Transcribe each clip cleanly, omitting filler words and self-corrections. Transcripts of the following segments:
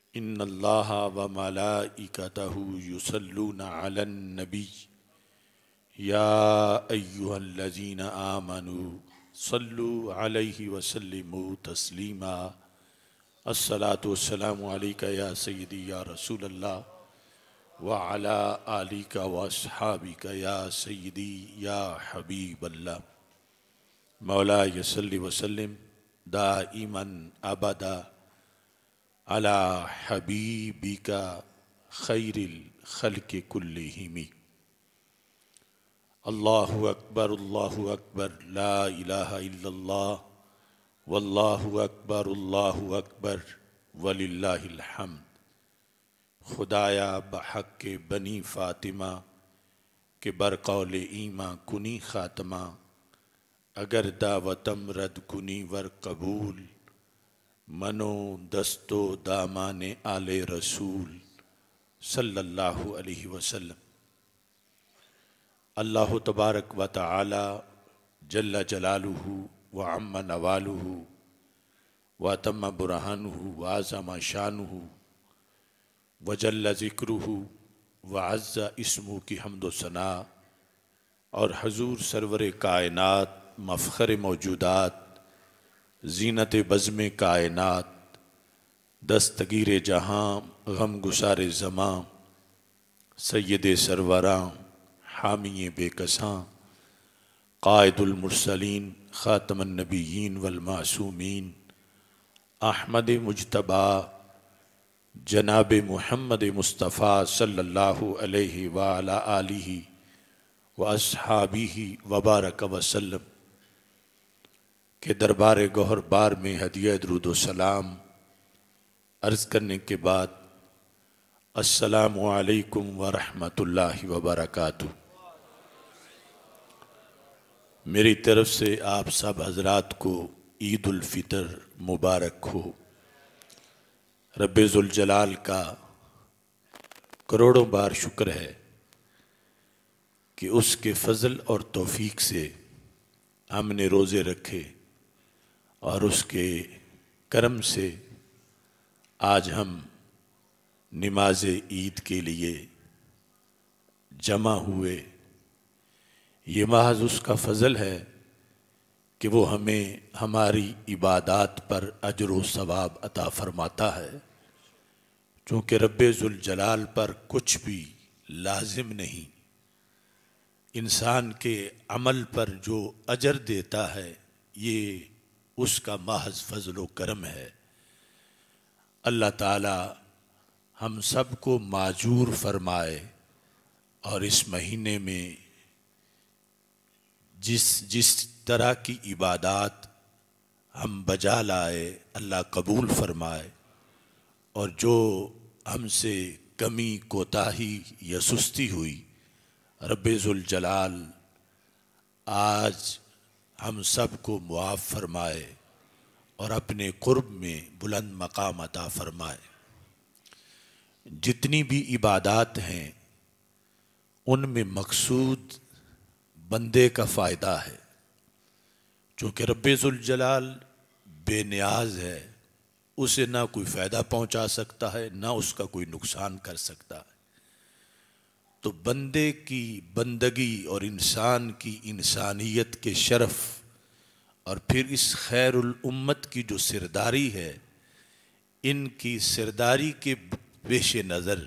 ان اللہ و ملائکتہ یصلون علی النبی یا ایہا الذین آمنوا صلوا علیہ وسلموا تسلیما الصلاۃ والسلام علیک یا سیدی یا رسول اللہ وعلی آلک واصحابک یا سیدی یا حبیب اللہ مولاي صل وسلم دائما ابدا على حبيبك خير الخلق كلهم الله أكبر لا إله إلا الله والله أكبر وللہ الحمد۔ خدایا بحق بنی فاطمہ کہ برقول ایماں کنی خاتمہ، اگر دعوتم رد کنی ور قبول، منو دستو دامان آل رسول صلی اللہ علیہ وسلم۔ اللہ تبارک و تعالی جل جلالہ وعم نوالہ واتم برہانہ وعظم شانہ وجل ذکرہ وعز اسمہ کی حمد و ثنا، اور حضور سرور کائنات مفخر موجودات زینت بزم کائنات دستگیر جہاں غم گسار زماں سید سروراں حامی بے کساں قائد المرسلین خاتم النبیین والمعصومین احمد مجتبی جناب محمد مصطفیٰ صلی اللہ علیہ وعلی آلہ واصحابہ وبارک وسلم کے دربار گوہر بار میں ہدیہ درود و سلام عرض کرنے کے بعد السلام علیکم ورحمۃ اللہ وبرکاتہ۔ میری طرف سے آپ سب حضرات کو عید الفطر مبارک ہو۔ رب ذوالجلال کا کروڑوں بار شکر ہے کہ اس کے فضل اور توفیق سے ہم نے روزے رکھے، اور اس کے کرم سے آج ہم نماز عید کے لیے جمع ہوئے۔ یہ محض اس کا فضل ہے کہ وہ ہمیں ہماری عبادات پر اجر و ثواب عطا فرماتا ہے، چونکہ رب ذوالجلال پر کچھ بھی لازم نہیں۔ انسان کے عمل پر جو اجر دیتا ہے یہ اس کا محض فضل و کرم ہے۔ اللہ تعالی ہم سب کو معجور فرمائے، اور اس مہینے میں جس طرح کی عبادات ہم بجا لائے اللہ قبول فرمائے، اور جو ہم سے کمی کوتاہی یا سستی ہوئی رب ذوالجلال آج ہم سب کو معاف فرمائے اور اپنے قرب میں بلند مقام عطا فرمائے۔ جتنی بھی عبادات ہیں ان میں مقصود بندے کا فائدہ ہے، چونکہ رب ذوالجلال بے نیاز ہے، اسے نہ کوئی فائدہ پہنچا سکتا ہے نہ اس کا کوئی نقصان کر سکتا ہے۔ تو بندے کی بندگی اور انسان کی انسانیت کے شرف، اور پھر اس خیر الامت کی جو سرداری ہے، ان کی سرداری کے پیش نظر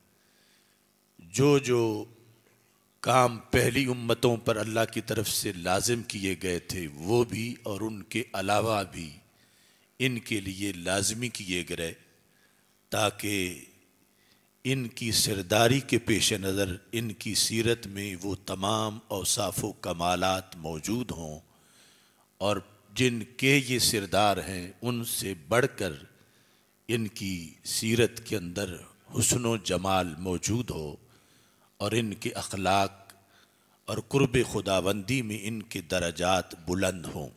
جو کام پہلی امتوں پر اللہ کی طرف سے لازم کیے گئے تھے وہ بھی، اور ان کے علاوہ بھی ان کے لیے لازمی کیے گئے، تاکہ ان کی سرداری کے پیش نظر ان کی سیرت میں وہ تمام اوصاف و کمالات موجود ہوں، اور جن کے یہ سردار ہیں ان سے بڑھ کر ان کی سیرت کے اندر حسن و جمال موجود ہو، اور ان کے اخلاق اور قرب خداوندی میں ان کے درجات بلند ہوں۔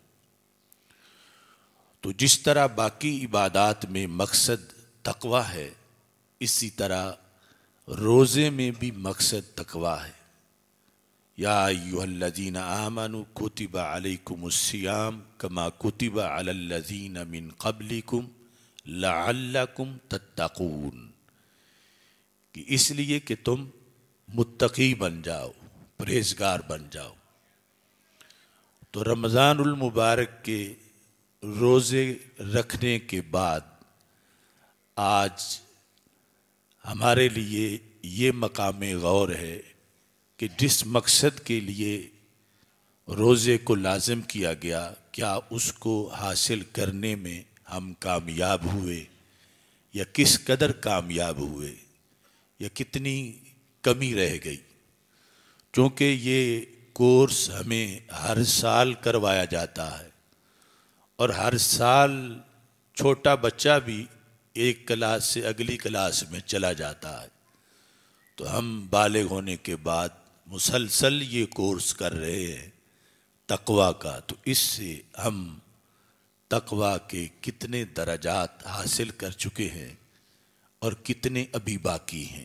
تو جس طرح باقی عبادات میں مقصد تقوی ہے، اسی طرح روزے میں بھی مقصد تقوی ہے۔ یا ایھا الذین آمنوا کتب علیکم الصیام کما کتب علی الذین من قبلکم لعلکم تتقون، کہ اس لیے کہ تم متقی بن جاؤ، پرہیزگار بن جاؤ۔ تو رمضان المبارک کے روزے رکھنے کے بعد آج ہمارے لیے یہ مقام غور ہے کہ جس مقصد کے لیے روزے کو لازم کیا گیا، کیا اس کو حاصل کرنے میں ہم کامیاب ہوئے، یا کس قدر کامیاب ہوئے، یا کتنی کمی رہ گئی؟ چونکہ یہ کورس ہمیں ہر سال کروایا جاتا ہے، اور ہر سال چھوٹا بچہ بھی ایک کلاس سے اگلی کلاس میں چلا جاتا ہے۔ تو ہم بالغ ہونے کے بعد مسلسل یہ کورس کر رہے ہیں تقویٰ کا، تو اس سے ہم تقویٰ کے کتنے درجات حاصل کر چکے ہیں اور کتنے ابھی باقی ہیں۔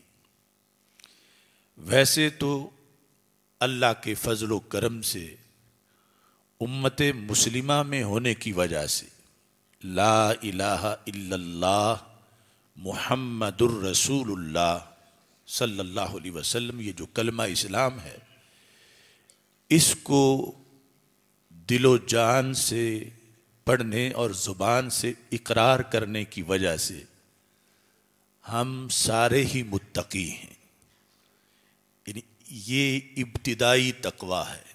ویسے تو اللہ کے فضل و کرم سے امت مسلمہ میں ہونے کی وجہ سے لا الہ الا اللہ محمد الرسول اللہ صلی اللہ علیہ وسلم، یہ جو کلمہ اسلام ہے، اس کو دل و جان سے پڑھنے اور زبان سے اقرار کرنے کی وجہ سے ہم سارے ہی متقی ہیں۔ یعنی یہ ابتدائی تقویٰ ہے۔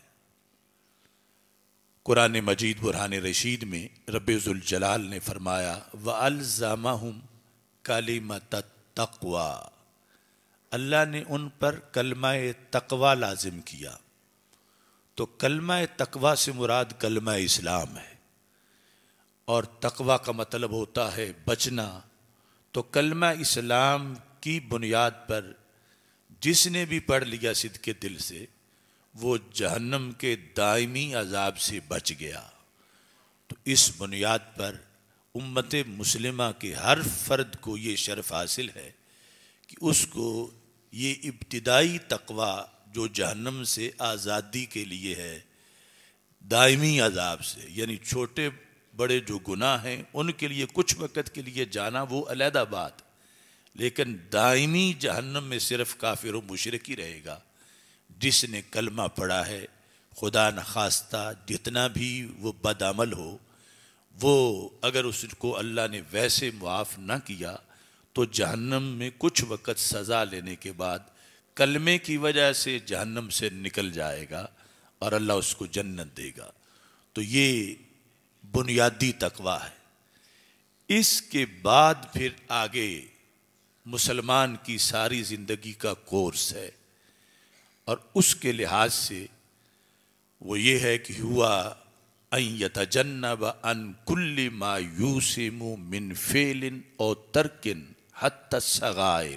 قرآن مجید برہان رشید میں رب ذوالجلال نے فرمایا وَأَلْزَمَهُمْ كَلِمَةَ التَّقْوَى، اللہ نے ان پر کلمہ تقویٰ لازم کیا۔ تو کلمہ تقویٰ سے مراد کلمہ اسلام ہے، اور تقویٰ کا مطلب ہوتا ہے بچنا۔ تو کلمہ اسلام کی بنیاد پر جس نے بھی پڑھ لیا صدق دل سے، وہ جہنم کے دائمی عذاب سے بچ گیا۔ تو اس بنیاد پر امت مسلمہ کے ہر فرد کو یہ شرف حاصل ہے کہ اس کو یہ ابتدائی تقویٰ جو جہنم سے آزادی کے لیے ہے، دائمی عذاب سے، یعنی چھوٹے بڑے جو گناہ ہیں ان کے لیے کچھ وقت کے لیے جانا وہ علیحدہ بات، لیکن دائمی جہنم میں صرف کافر و مشرک ہی رہے گا۔ جس نے کلمہ پڑھا ہے، خدا نخواستہ جتنا بھی وہ بد عمل ہو، وہ اگر اس کو اللہ نے ویسے معاف نہ کیا تو جہنم میں کچھ وقت سزا لینے کے بعد کلمے کی وجہ سے جہنم سے نکل جائے گا اور اللہ اس کو جنت دے گا۔ تو یہ بنیادی تقویٰ ہے۔ اس کے بعد پھر آگے مسلمان کی ساری زندگی کا کورس ہے، اور اس کے لحاظ سے وہ یہ ہے کہ ہوا ان یتجنب عن کل ما یوسم من فعل او ترک حتی الصغائر۔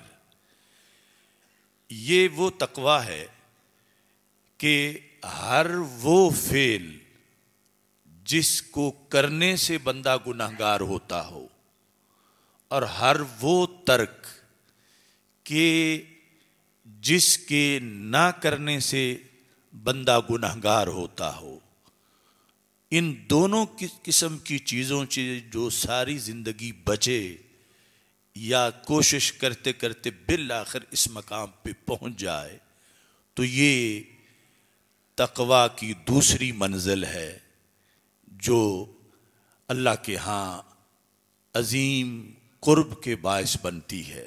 یہ وہ تقویٰ ہے کہ ہر وہ فعل جس کو کرنے سے بندہ گناہگار ہوتا ہو، اور ہر وہ ترک کہ جس کے نہ کرنے سے بندہ گناہگار ہوتا ہو، ان دونوں قسم کی چیزوں سے جو ساری زندگی بچے یا کوشش کرتے کرتے بالآخر اس مقام پہ پہنچ جائے، تو یہ تقویٰ کی دوسری منزل ہے جو اللہ کے ہاں عظیم قرب کے باعث بنتی ہے۔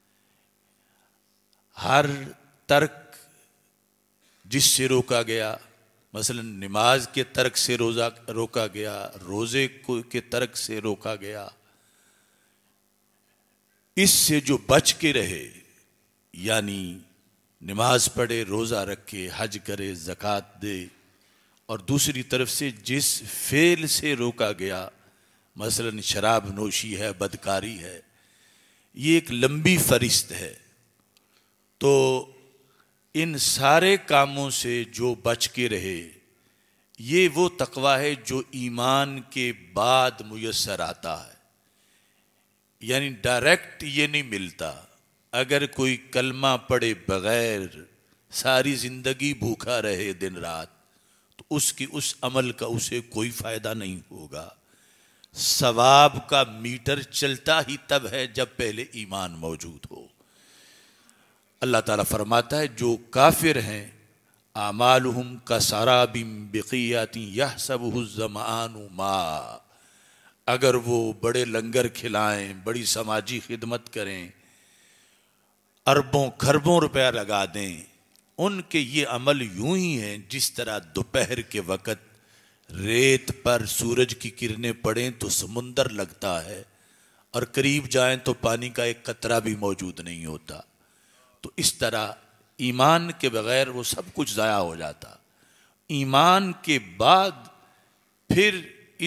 ہر ترک جس سے روکا گیا، مثلا نماز کے ترک سے روزہ روکا گیا، روزے کے ترک سے روکا گیا، اس سے جو بچ کے رہے، یعنی نماز پڑھے، روزہ رکھے، حج کرے، زکوٰۃ دے، اور دوسری طرف سے جس فعل سے روکا گیا، مثلا شراب نوشی ہے، بدکاری ہے، یہ ایک لمبی فہرست ہے۔ تو ان سارے کاموں سے جو بچ کے رہے، یہ وہ تقویٰ ہے جو ایمان کے بعد میسر آتا ہے، یعنی ڈائریکٹ یہ نہیں ملتا۔ اگر کوئی کلمہ پڑھے بغیر ساری زندگی بھوکا رہے دن رات، تو اس عمل کا اسے کوئی فائدہ نہیں ہوگا۔ ثواب کا میٹر چلتا ہی تب ہے جب پہلے ایمان موجود ہو۔ اللہ تعالیٰ فرماتا ہے جو کافر ہیں اعمالہم کسراب بقیۃ یحسبہ الظمآن ماء، اگر وہ بڑے لنگر کھلائیں، بڑی سماجی خدمت کریں، اربوں کھربوں روپیہ لگا دیں، ان کے یہ عمل یوں ہی ہیں جس طرح دوپہر کے وقت ریت پر سورج کی کرنیں پڑیں تو سمندر لگتا ہے، اور قریب جائیں تو پانی کا ایک قطرہ بھی موجود نہیں ہوتا۔ تو اس طرح ایمان کے بغیر وہ سب کچھ ضائع ہو جاتا۔ ایمان کے بعد پھر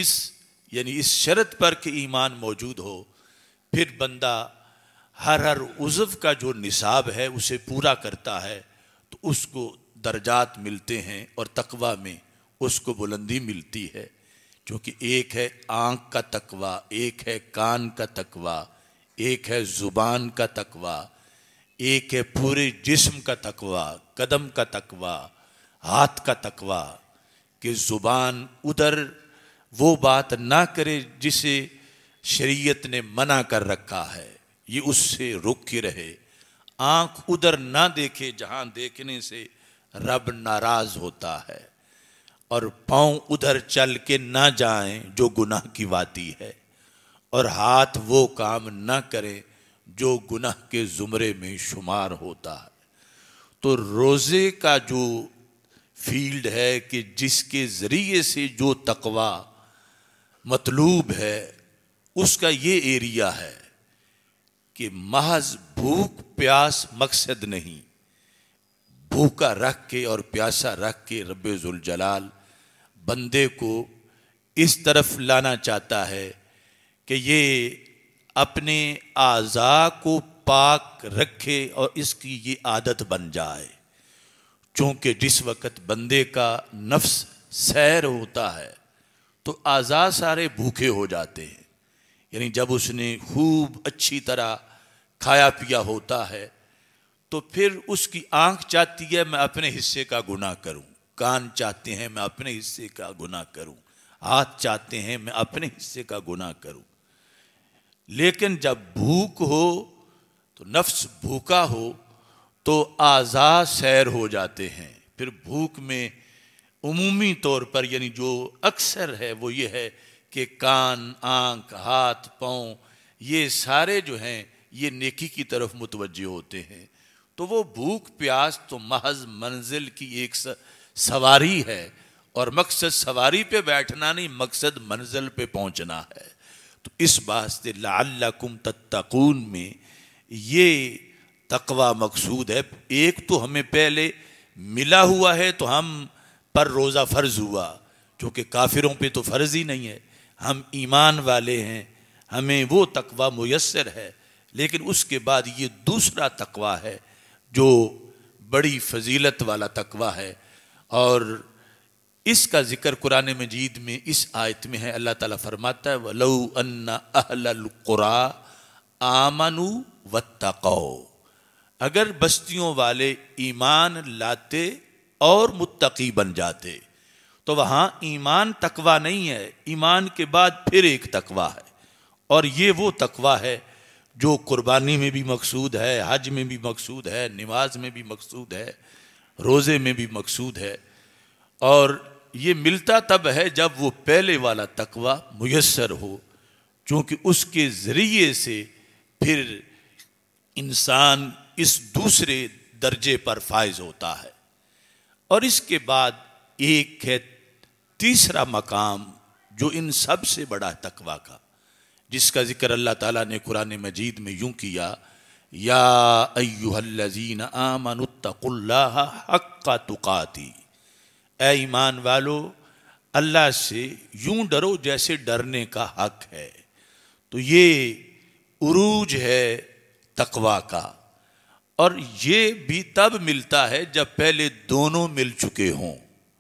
اس شرط پر کہ ایمان موجود ہو، پھر بندہ ہر عضو کا جو نصاب ہے اسے پورا کرتا ہے تو اس کو درجات ملتے ہیں، اور تقوی میں اس کو بلندی ملتی ہے، کیونکہ ایک ہے آنکھ کا تقوی، ایک ہے کان کا تقوی، ایک ہے زبان کا تقوی، ایک ہے پورے جسم کا تقوی، قدم کا تقوی، ہاتھ کا تقوی، کہ زبان ادھر وہ بات نہ کرے جسے شریعت نے منع کر رکھا ہے، یہ اس سے رک کے رہے، آنکھ ادھر نہ دیکھے جہاں دیکھنے سے رب ناراض ہوتا ہے، اور پاؤں ادھر چل کے نہ جائیں جو گناہ کی واتی ہے، اور ہاتھ وہ کام نہ کریں جو گناہ کے زمرے میں شمار ہوتا ہے۔ تو روزے کا جو فیلڈ ہے کہ جس کے ذریعے سے جو تقوی مطلوب ہے، اس کا یہ ایریا ہے کہ محض بھوک پیاس مقصد نہیں، بھوکا رکھ کے اور پیاسا رکھ کے رب ذوالجلال بندے کو اس طرف لانا چاہتا ہے کہ یہ اپنے اعضاء کو پاک رکھے اور اس کی یہ عادت بن جائے، چونکہ جس وقت بندے کا نفس سیر ہوتا ہے تو اعضاء سارے بھوکے ہو جاتے ہیں، یعنی جب اس نے خوب اچھی طرح کھایا پیا ہوتا ہے تو پھر اس کی آنکھ چاہتی ہے میں اپنے حصے کا گناہ کروں، کان چاہتے ہیں میں اپنے حصے کا گناہ کروں، ہاتھ چاہتے ہیں میں اپنے حصے کا گناہ کروں، لیکن جب بھوک ہو تو نفس بھوکا ہو تو اعضاء سیر ہو جاتے ہیں۔ پھر بھوک میں عمومی طور پر یعنی جو اکثر ہے وہ یہ ہے کہ کان، آنکھ، ہاتھ، پاؤں یہ سارے جو ہیں یہ نیکی کی طرف متوجہ ہوتے ہیں، تو وہ بھوک پیاس تو محض منزل کی ایک سواری ہے، اور مقصد سواری پہ بیٹھنا نہیں، مقصد منزل پہ پہنچنا ہے۔ تو اس واسطے لعلکم تتقون میں یہ تقوی مقصود ہے۔ ایک تو ہمیں پہلے ملا ہوا ہے تو ہم پر روزہ فرض ہوا، کیونکہ کافروں پہ تو فرض ہی نہیں ہے، ہم ایمان والے ہیں، ہمیں وہ تقوی میسر ہے، لیکن اس کے بعد یہ دوسرا تقوی ہے جو بڑی فضیلت والا تقوی ہے، اور اس کا ذکر قرآن مجید میں اس آیت میں ہے۔ اللہ تعالیٰ فرماتا ہے وَلَوْ أَنَّ أَهْلَ الْقُرَىٰ آمَنُوا وَاتَّقَوْا، اگر بستیوں والے ایمان لاتے اور متقی بن جاتے، تو وہاں ایمان تقوی نہیں ہے، ایمان کے بعد پھر ایک تقوی ہے، اور یہ وہ تقوی ہے جو قربانی میں بھی مقصود ہے، حج میں بھی مقصود ہے، نماز میں بھی مقصود ہے، روزے میں بھی مقصود ہے، اور یہ ملتا تب ہے جب وہ پہلے والا تقوی میسر ہو، چونکہ اس کے ذریعے سے پھر انسان اس دوسرے درجے پر فائز ہوتا ہے۔ اور اس کے بعد ایک ہے تیسرا مقام جو ان سب سے بڑا تقوی کا، جس کا ذکر اللہ تعالیٰ نے قرآن مجید میں یوں کیا یا ایھا الذین آمنوا اتقوا اللہ حق تقاتہ، اے ایمان والو اللہ سے یوں ڈرو جیسے ڈرنے کا حق ہے۔ تو یہ عروج ہے تقوی کا، اور یہ بھی تب ملتا ہے جب پہلے دونوں مل چکے ہوں۔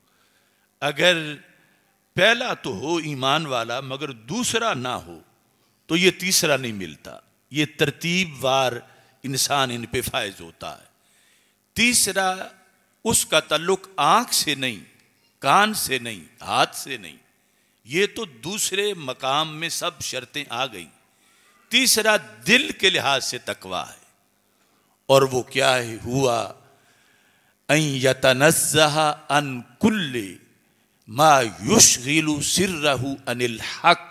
اگر پہلا تو ہو ایمان والا مگر دوسرا نہ ہو تو یہ تیسرا نہیں ملتا، یہ ترتیب وار انسان ان پہ فائز ہوتا ہے۔ تیسرا اس کا تعلق آنکھ سے نہیں، کان سے نہیں، ہاتھ سے نہیں، یہ تو دوسرے مقام میں سب شرطیں آ گئیں. تیسرا دل کے لحاظ سے تقویٰ ہے، اور وہ کیا ہے؟ ہوا ان یتنزہ عن کل ما یشغل سرہ عن الحق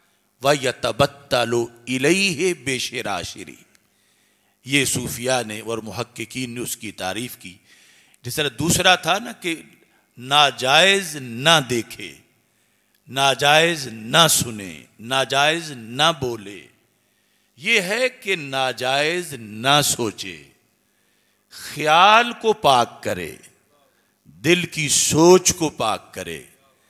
ویتبتل الیہ بشراشری. یہ صوفیاء نے اور محققین نے اس کی تعریف کی. جس طرح دوسرا تھا نا کہ ناجائز نہ دیکھے، ناجائز نہ سنے، ناجائز نہ بولے. یہ ہے کہ ناجائز نہ سوچے، خیال کو پاک کرے، دل کی سوچ کو پاک کرے.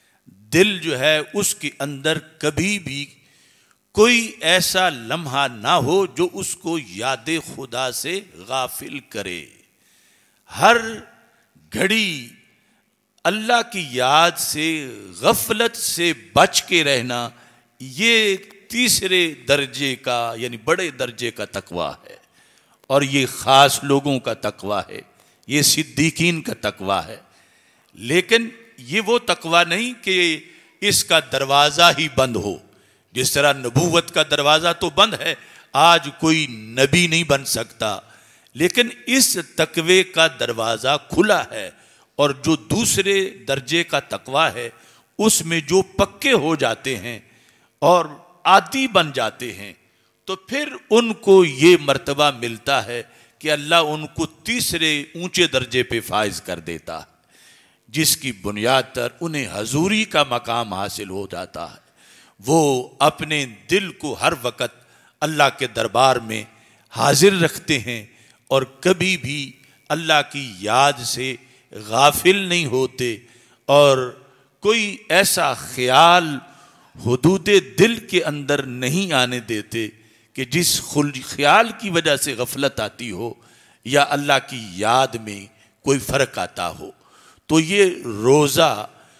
دل جو ہے اس کے اندر کبھی بھی کوئی ایسا لمحہ نہ ہو جو اس کو یاد خدا سے غافل کرے. ہر گھڑی اللہ کی یاد سے، غفلت سے بچ کے رہنا، یہ تیسرے درجے کا یعنی بڑے درجے کا تقویٰ ہے. اور یہ خاص لوگوں کا تقویٰ ہے، یہ صدیقین کا تقویٰ ہے. لیکن یہ وہ تقویٰ نہیں کہ اس کا دروازہ ہی بند ہو. جس طرح نبوت کا دروازہ تو بند ہے، آج کوئی نبی نہیں بن سکتا، لیکن اس تقوی کا دروازہ کھلا ہے. اور جو دوسرے درجے کا تقویٰ ہے اس میں جو پکے ہو جاتے ہیں اور عادی بن جاتے ہیں تو پھر ان کو یہ مرتبہ ملتا ہے کہ اللہ ان کو تیسرے اونچے درجے پہ فائز کر دیتا ہے، جس کی بنیاد پر انہیں حضوری کا مقام حاصل ہو جاتا ہے. وہ اپنے دل کو ہر وقت اللہ کے دربار میں حاضر رکھتے ہیں اور کبھی بھی اللہ کی یاد سے غافل نہیں ہوتے، اور کوئی ایسا خیال حدود دل کے اندر نہیں آنے دیتے کہ جس خیال کی وجہ سے غفلت آتی ہو یا اللہ کی یاد میں کوئی فرق آتا ہو. تو یہ روزہ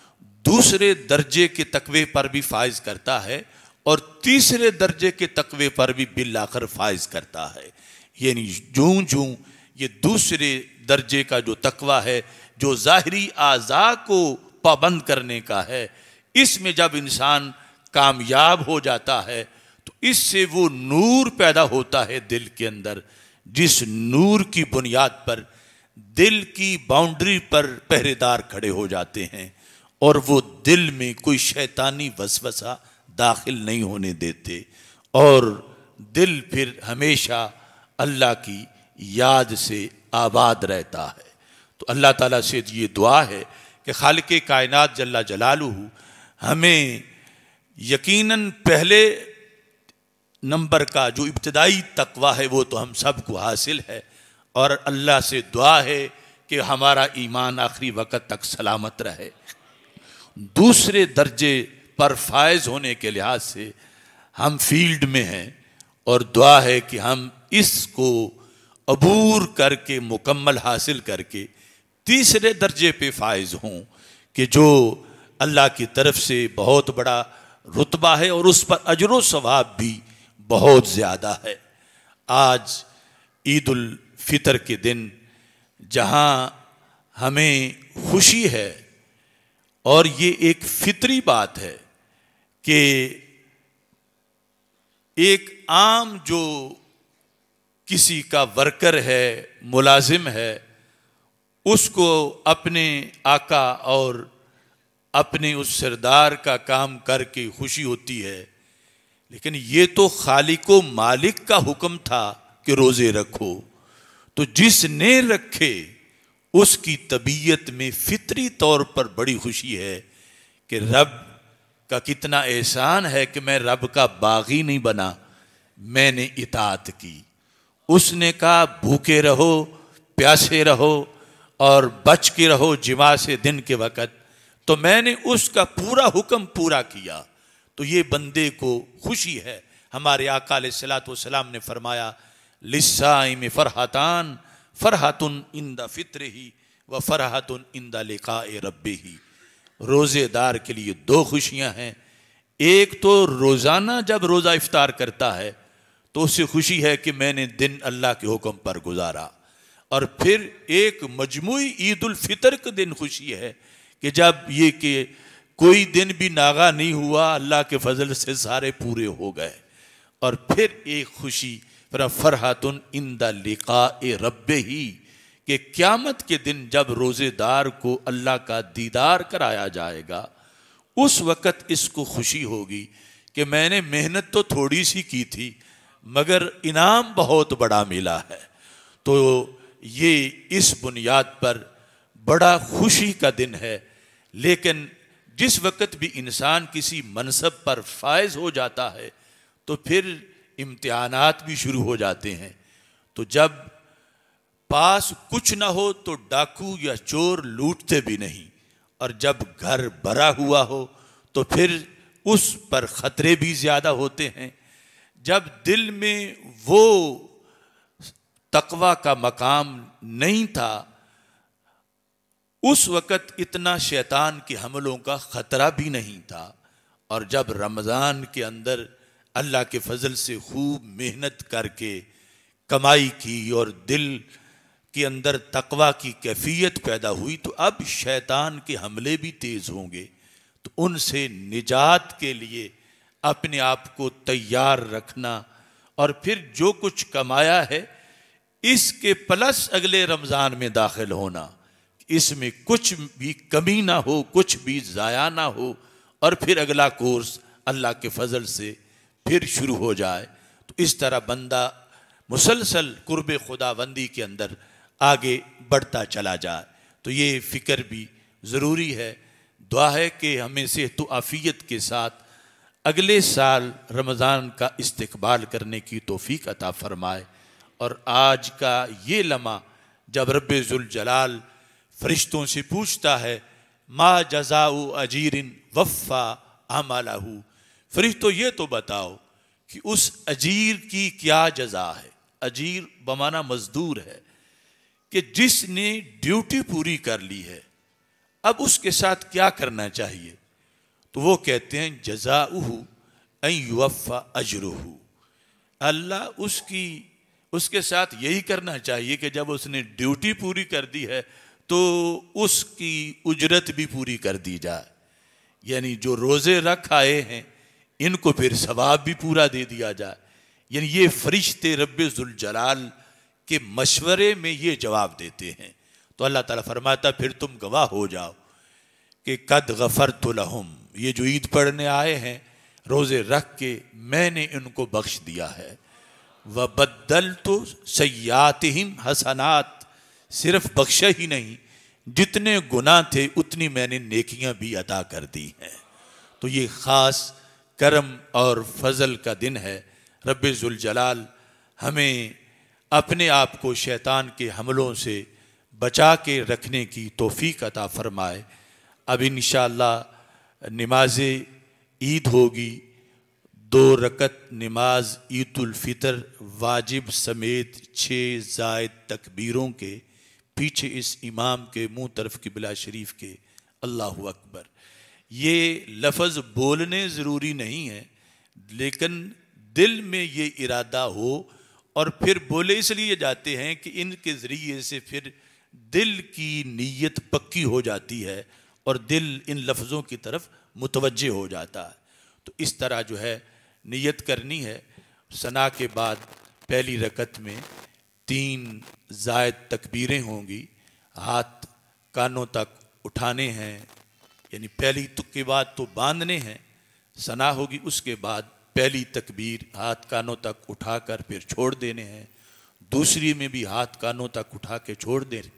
دوسرے درجے کے تقوی پر بھی فائز کرتا ہے اور تیسرے درجے کے تقوی پر بھی بالآخر فائز کرتا ہے. یعنی جوں یہ دوسرے درجے کا جو تقوی ہے، جو ظاہری اعضاء کو پابند کرنے کا ہے، اس میں جب انسان کامیاب ہو جاتا ہے تو اس سے وہ نور پیدا ہوتا ہے دل کے اندر، جس نور کی بنیاد پر دل کی باؤنڈری پر پہرے دار کھڑے ہو جاتے ہیں اور وہ دل میں کوئی شیطانی وسوسہ داخل نہیں ہونے دیتے، اور دل پھر ہمیشہ اللہ کی یاد سے آباد رہتا ہے. تو اللہ تعالیٰ سے یہ دعا ہے کہ خالق کائنات جل جلالہ ہمیں یقیناً پہلے نمبر کا جو ابتدائی تقویٰ ہے وہ تو ہم سب کو حاصل ہے، اور اللہ سے دعا ہے کہ ہمارا ایمان آخری وقت تک سلامت رہے. دوسرے درجے پر فائز ہونے کے لحاظ سے ہم فیلڈ میں ہیں، اور دعا ہے کہ ہم اس کو عبور کر کے مکمل حاصل کر کے تیسرے درجے پہ فائز ہوں کہ جو اللہ کی طرف سے بہت بڑا رتبہ ہے اور اس پر اجر و ثواب بھی بہت زیادہ ہے. آج عید الفطر کے دن جہاں ہمیں خوشی ہے، اور یہ ایک فطری بات ہے کہ ایک عام جو کسی کا ورکر ہے، ملازم ہے، اس کو اپنے آقا اور اپنے اس سردار کا کام کر کے خوشی ہوتی ہے، لیکن یہ تو خالق و مالک کا حکم تھا کہ روزے رکھو. تو جس نے رکھے اس کی طبیعت میں فطری طور پر بڑی خوشی ہے کہ رب کا کتنا احسان ہے کہ میں رب کا باغی نہیں بنا، میں نے اطاعت کی. اس نے کہا بھوکے رہو، پیاسے رہو اور بچ کے رہو جماع سے دن کے وقت، تو میں نے اس کا پورا حکم پورا کیا. تو یہ بندے کو خوشی ہے. ہمارے آقا علیہ الصلوۃ والسلام نے فرمایا للصائم فرحتان، فرحۃ عند فطرہ و فرحۃ عند لقاء ربہ. روزے دار کے لیے دو خوشیاں ہیں. ایک تو روزانہ جب روزہ افطار کرتا ہے تو اس سے خوشی ہے کہ میں نے دن اللہ کے حکم پر گزارا، اور پھر ایک مجموعی عید الفطر کے دن خوشی ہے کہ جب یہ کہ کوئی دن بھی ناغا نہیں ہوا، اللہ کے فضل سے سارے پورے ہو گئے۔ اور پھر ایک خوشی، فرحۃ عند لقاء ربہ، کہ قیامت کے دن جب روزے دار کو اللہ کا دیدار کرایا جائے گا، اس وقت اس کو خوشی ہوگی کہ میں نے محنت تو تھوڑی سی کی تھی مگر انعام بہت بڑا ملا ہے۔ تو یہ اس بنیاد پر بڑا خوشی کا دن ہے۔ لیکن جس وقت بھی انسان کسی منصب پر فائز ہو جاتا ہے تو پھر امتحانات بھی شروع ہو جاتے ہیں۔ تو جب پاس کچھ نہ ہو تو ڈاکو یا چور لوٹتے بھی نہیں، اور جب گھر بھرا ہوا ہو تو پھر اس پر خطرے بھی زیادہ ہوتے ہیں۔ جب دل میں وہ تقوی کا مقام نہیں تھا اس وقت اتنا شیطان کے حملوں کا خطرہ بھی نہیں تھا، اور جب رمضان کے اندر اللہ کے فضل سے خوب محنت کر کے کمائی کی اور دل کے اندر تقوی کی کیفیت پیدا ہوئی تو اب شیطان کے حملے بھی تیز ہوں گے۔ تو ان سے نجات کے لیے اپنے آپ کو تیار رکھنا، اور پھر جو کچھ کمایا ہے اس کے پلس اگلے رمضان میں داخل ہونا، اس میں کچھ بھی کمی نہ ہو، کچھ بھی ضائع نہ ہو، اور پھر اگلا کورس اللہ کے فضل سے پھر شروع ہو جائے۔ تو اس طرح بندہ مسلسل قرب خداوندی کے اندر آگے بڑھتا چلا جائے۔ تو یہ فکر بھی ضروری ہے۔ دعا ہے کہ ہمیں صحت و عافیت کے ساتھ اگلے سال رمضان کا استقبال کرنے کی توفیق عطا فرمائے۔ اور آج کا یہ لمحہ جب رب ذوالجلال فرشتوں سے پوچھتا ہے ما جزاء اجیر وفا عملہ، فرشتوں یہ تو بتاؤ کہ اس اجیر کی کیا جزا ہے۔ اجیر بمعنی مزدور ہے، کہ جس نے ڈیوٹی پوری کر لی ہے اب اس کے ساتھ کیا کرنا چاہیے؟ تو وہ کہتے ہیں جزاؤہ ان یوفا اجرہ، اللہ اس کے ساتھ یہی کرنا چاہیے کہ جب اس نے ڈیوٹی پوری کر دی ہے تو اس کی اجرت بھی پوری کر دی جائے۔ یعنی جو روزے رکھ آئے ہیں ان کو پھر ثواب بھی پورا دے دیا جائے۔ یعنی یہ فرشتے رب ذوالجلال کے مشورے میں یہ جواب دیتے ہیں۔ تو اللہ تعالیٰ فرماتا پھر تم گواہ ہو جاؤ کہ قد غفرت لہم، یہ جو عید پڑھنے آئے ہیں روزے رکھ کے میں نے ان کو بخش دیا ہے۔ وَبَدَّلْتُ سَيِّئَاتِهِمْ حسنات، صرف بخشا ہی نہیں، جتنے گناہ تھے اتنی میں نے نیکیاں بھی عطا کر دی ہیں۔ تو یہ خاص کرم اور فضل کا دن ہے۔ رب ذوالجلال ہمیں اپنے آپ کو شیطان کے حملوں سے بچا کے رکھنے کی توفیق عطا فرمائے۔ اب انشاءاللہ نماز عید ہوگی، 2 رکعت نماز عید الفطر واجب سمیت 6 زائد تکبیروں کے پیچھے اس امام کے منہ طرف قبلہ شریف کے اللہ اکبر۔ یہ لفظ بولنے ضروری نہیں ہے لیکن دل میں یہ ارادہ ہو، اور پھر بولے اس لیے جاتے ہیں کہ ان کے ذریعے سے پھر دل کی نیت پکی ہو جاتی ہے اور دل ان لفظوں کی طرف متوجہ ہو جاتا ہے۔ تو اس طرح جو ہے نیت کرنی ہے۔ ثنا کے بعد پہلی رکعت میں 3 زائد تکبیریں ہوں گی، ہاتھ کانوں تک اٹھانے ہیں، یعنی پہلی تک کے بعد تو باندھنے ہیں، ثنا ہوگی، اس کے بعد پہلی تکبیر ہاتھ کانوں تک اٹھا کر پھر چھوڑ دینے ہیں، دوسری میں بھی ہاتھ کانوں تک اٹھا کے چھوڑ دینے،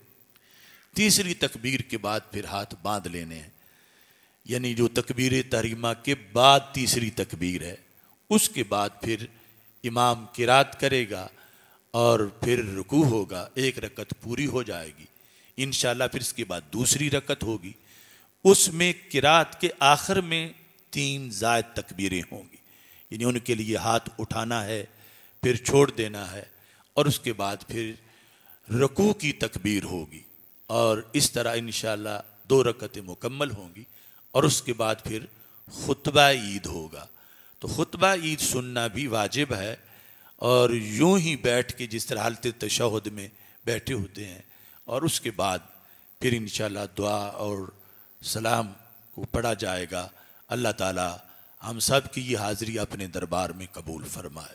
تیسری تکبیر کے بعد پھر ہاتھ باندھ لینے ہیں۔ یعنی جو تکبیر تحریمہ کے بعد تیسری تکبیر ہے، اس کے بعد پھر امام قرات کرے گا اور پھر رکوع ہوگا، 1 رکعت پوری ہو جائے گی انشاءاللہ۔ پھر اس کے بعد دوسری رکعت ہوگی، اس میں قرات کے آخر میں 3 زائد تکبیریں ہوں گی، یعنی ان کے لیے ہاتھ اٹھانا ہے پھر چھوڑ دینا ہے، اور اس کے بعد پھر رکوع کی تکبیر ہوگی، اور اس طرح انشاءاللہ 2 رکعتیں مکمل ہوں گی، اور اس کے بعد پھر خطبہ عید ہوگا۔ تو خطبہ عید سننا بھی واجب ہے، اور یوں ہی بیٹھ کے جس طرح حالت تشہد میں بیٹھے ہوتے ہیں، اور اس کے بعد پھر انشاءاللہ دعا اور سلام وہ پڑھا جائے گا۔ اللہ تعالی ہم سب کی یہ حاضری اپنے دربار میں قبول فرمائے۔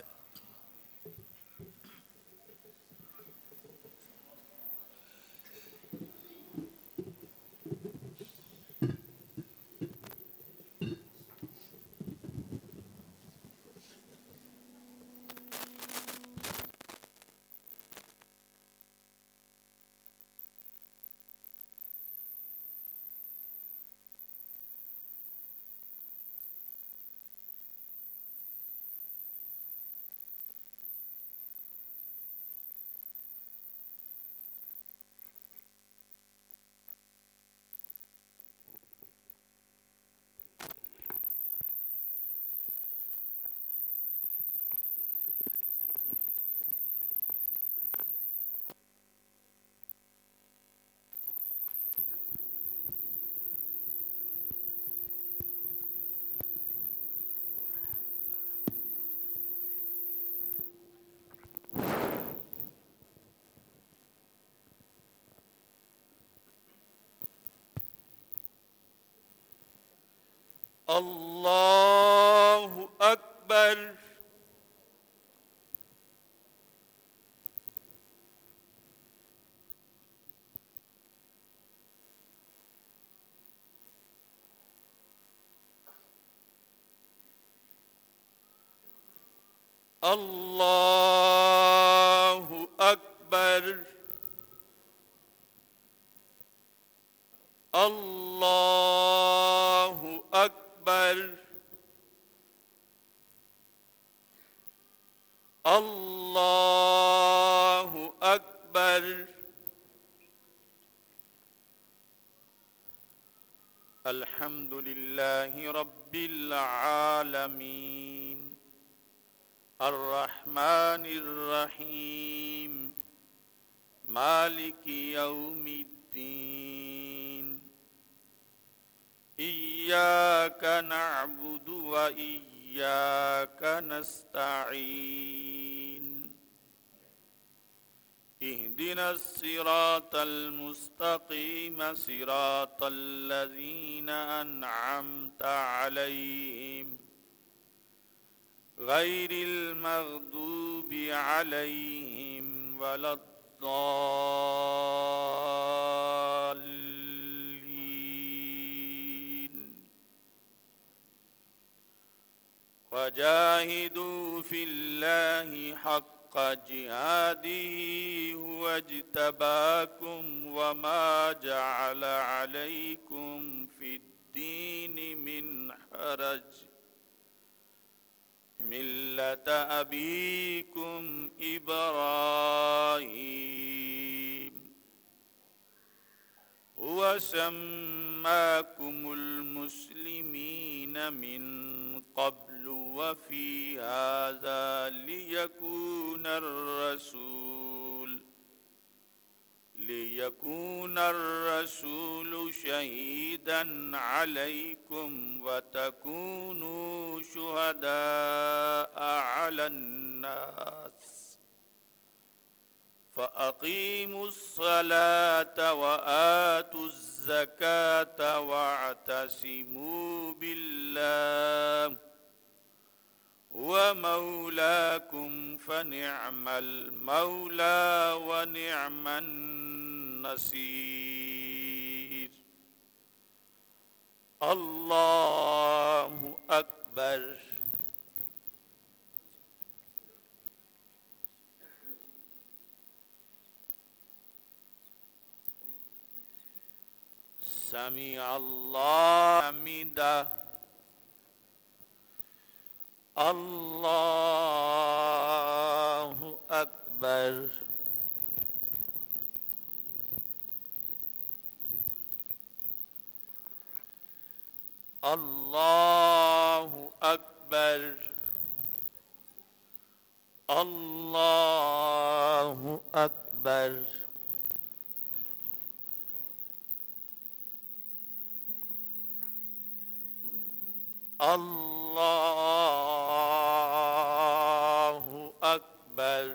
اللہ اکبر۔ اللہ اکبر۔ اللہ اکبر۔ اللہ اکبر۔ الحمد للہ رب العالمین الرحمن الرحیم مالک یوم الدین ایاک نعبد و ایاک نستعین اهدنا الصراط المستقيم صراط الذين أنعمت عليهم غير المغضوب عليهم ولا الضالين وجاهدوا في الله حق جهاده هو اجتباكم وما جعل عليكم في الدين من حرج ملة أبيكم إبراهيم هو سماكم المسلمين من قبل وفي هذا ليكون الرسول شهيدا عليكم وتكونوا شهداء على الناس فأقيموا الصلاة وآتوا الزكاة واعتصموا بالله ومولاكم فنعم المولى ونعم النصير اللہ اکبر۔ سمع اللہ حمدہ۔ اللہ اکبر۔ اللہ اکبر۔ اللہ اکبر۔ اللہ اکبر۔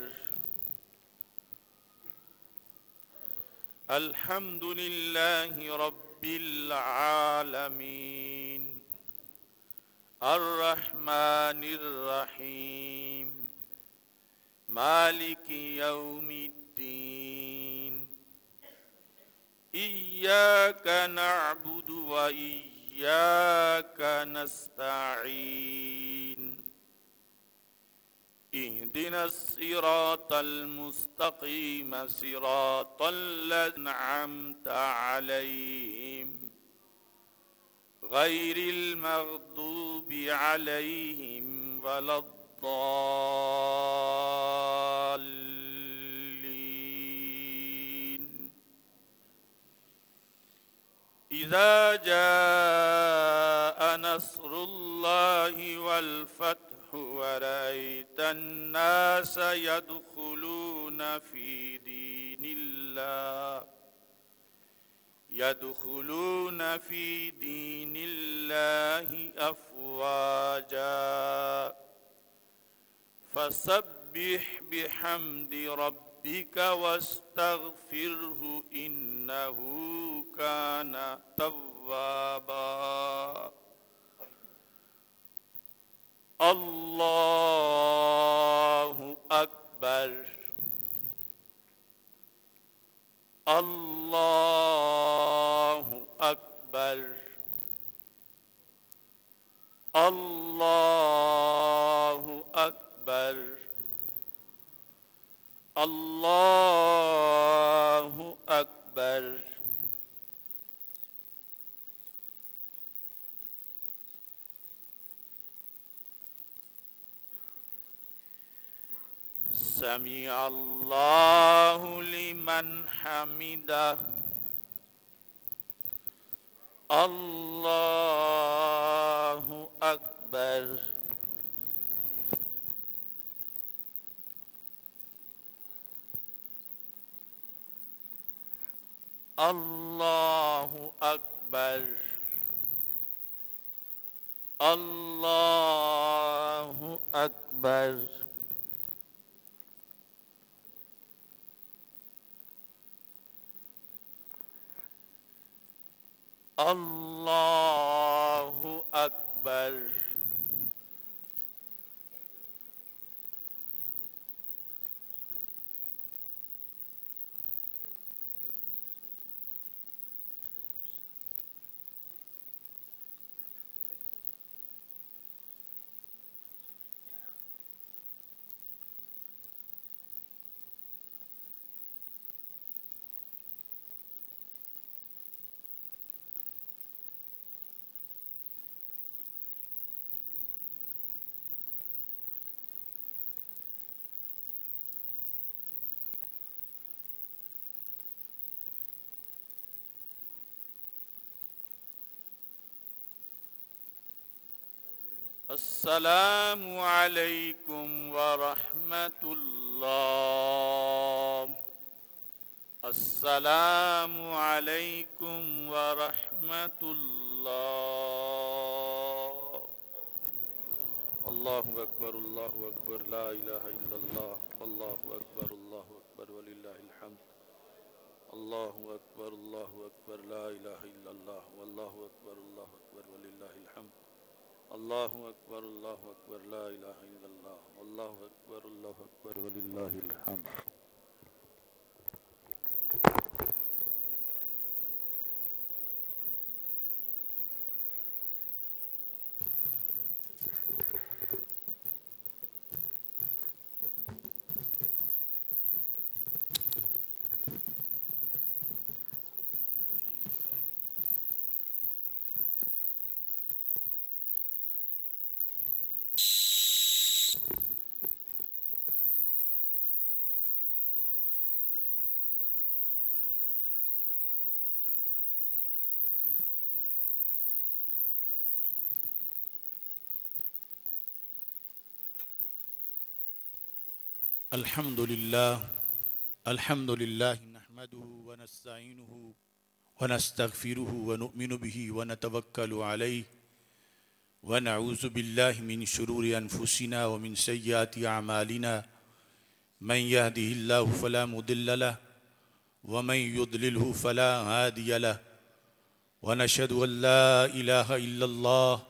الحمد للہ رب رب العالمين الرحمن الرحيم مالك يوم الدين إياك نعبد وإياك نستعين اهدنا الصراط المستقيم صراط الذين أنعمت عليهم غير المغضوب عليهم ولا الضالين إذا جاء نصر الله والفتح ورأيت الناس يدخلون في دين الله أفواجا فسبح بحمد ربك واستغفره إنه كان توابا الله أكبر الله أكبر الله أكبر الله أكبر سمع الله لمن حمده الله أكبر الله أكبر الله أكبر الله أكبر السلام عليكم ورحمة الله السلام عليكم ورحمة الله الله أكبر الله أكبر لا إله إلا الله الله أكبر ولله الحمد الله أكبر لا إله إلا الله والله أكبر ولله الحمد الله أكبر لا إله إلا الله والله أكبر ولله الحمد الحمد لله نحمده ونستعينه ونستغفره ونؤمن به ونتوكل عليه ونعوذ بالله من شرور أنفسنا ومن سيئات أعمالنا من يهده الله فلا مضل له ومن يضلله فلا هادي له ونشهد أن لا إله إلا الله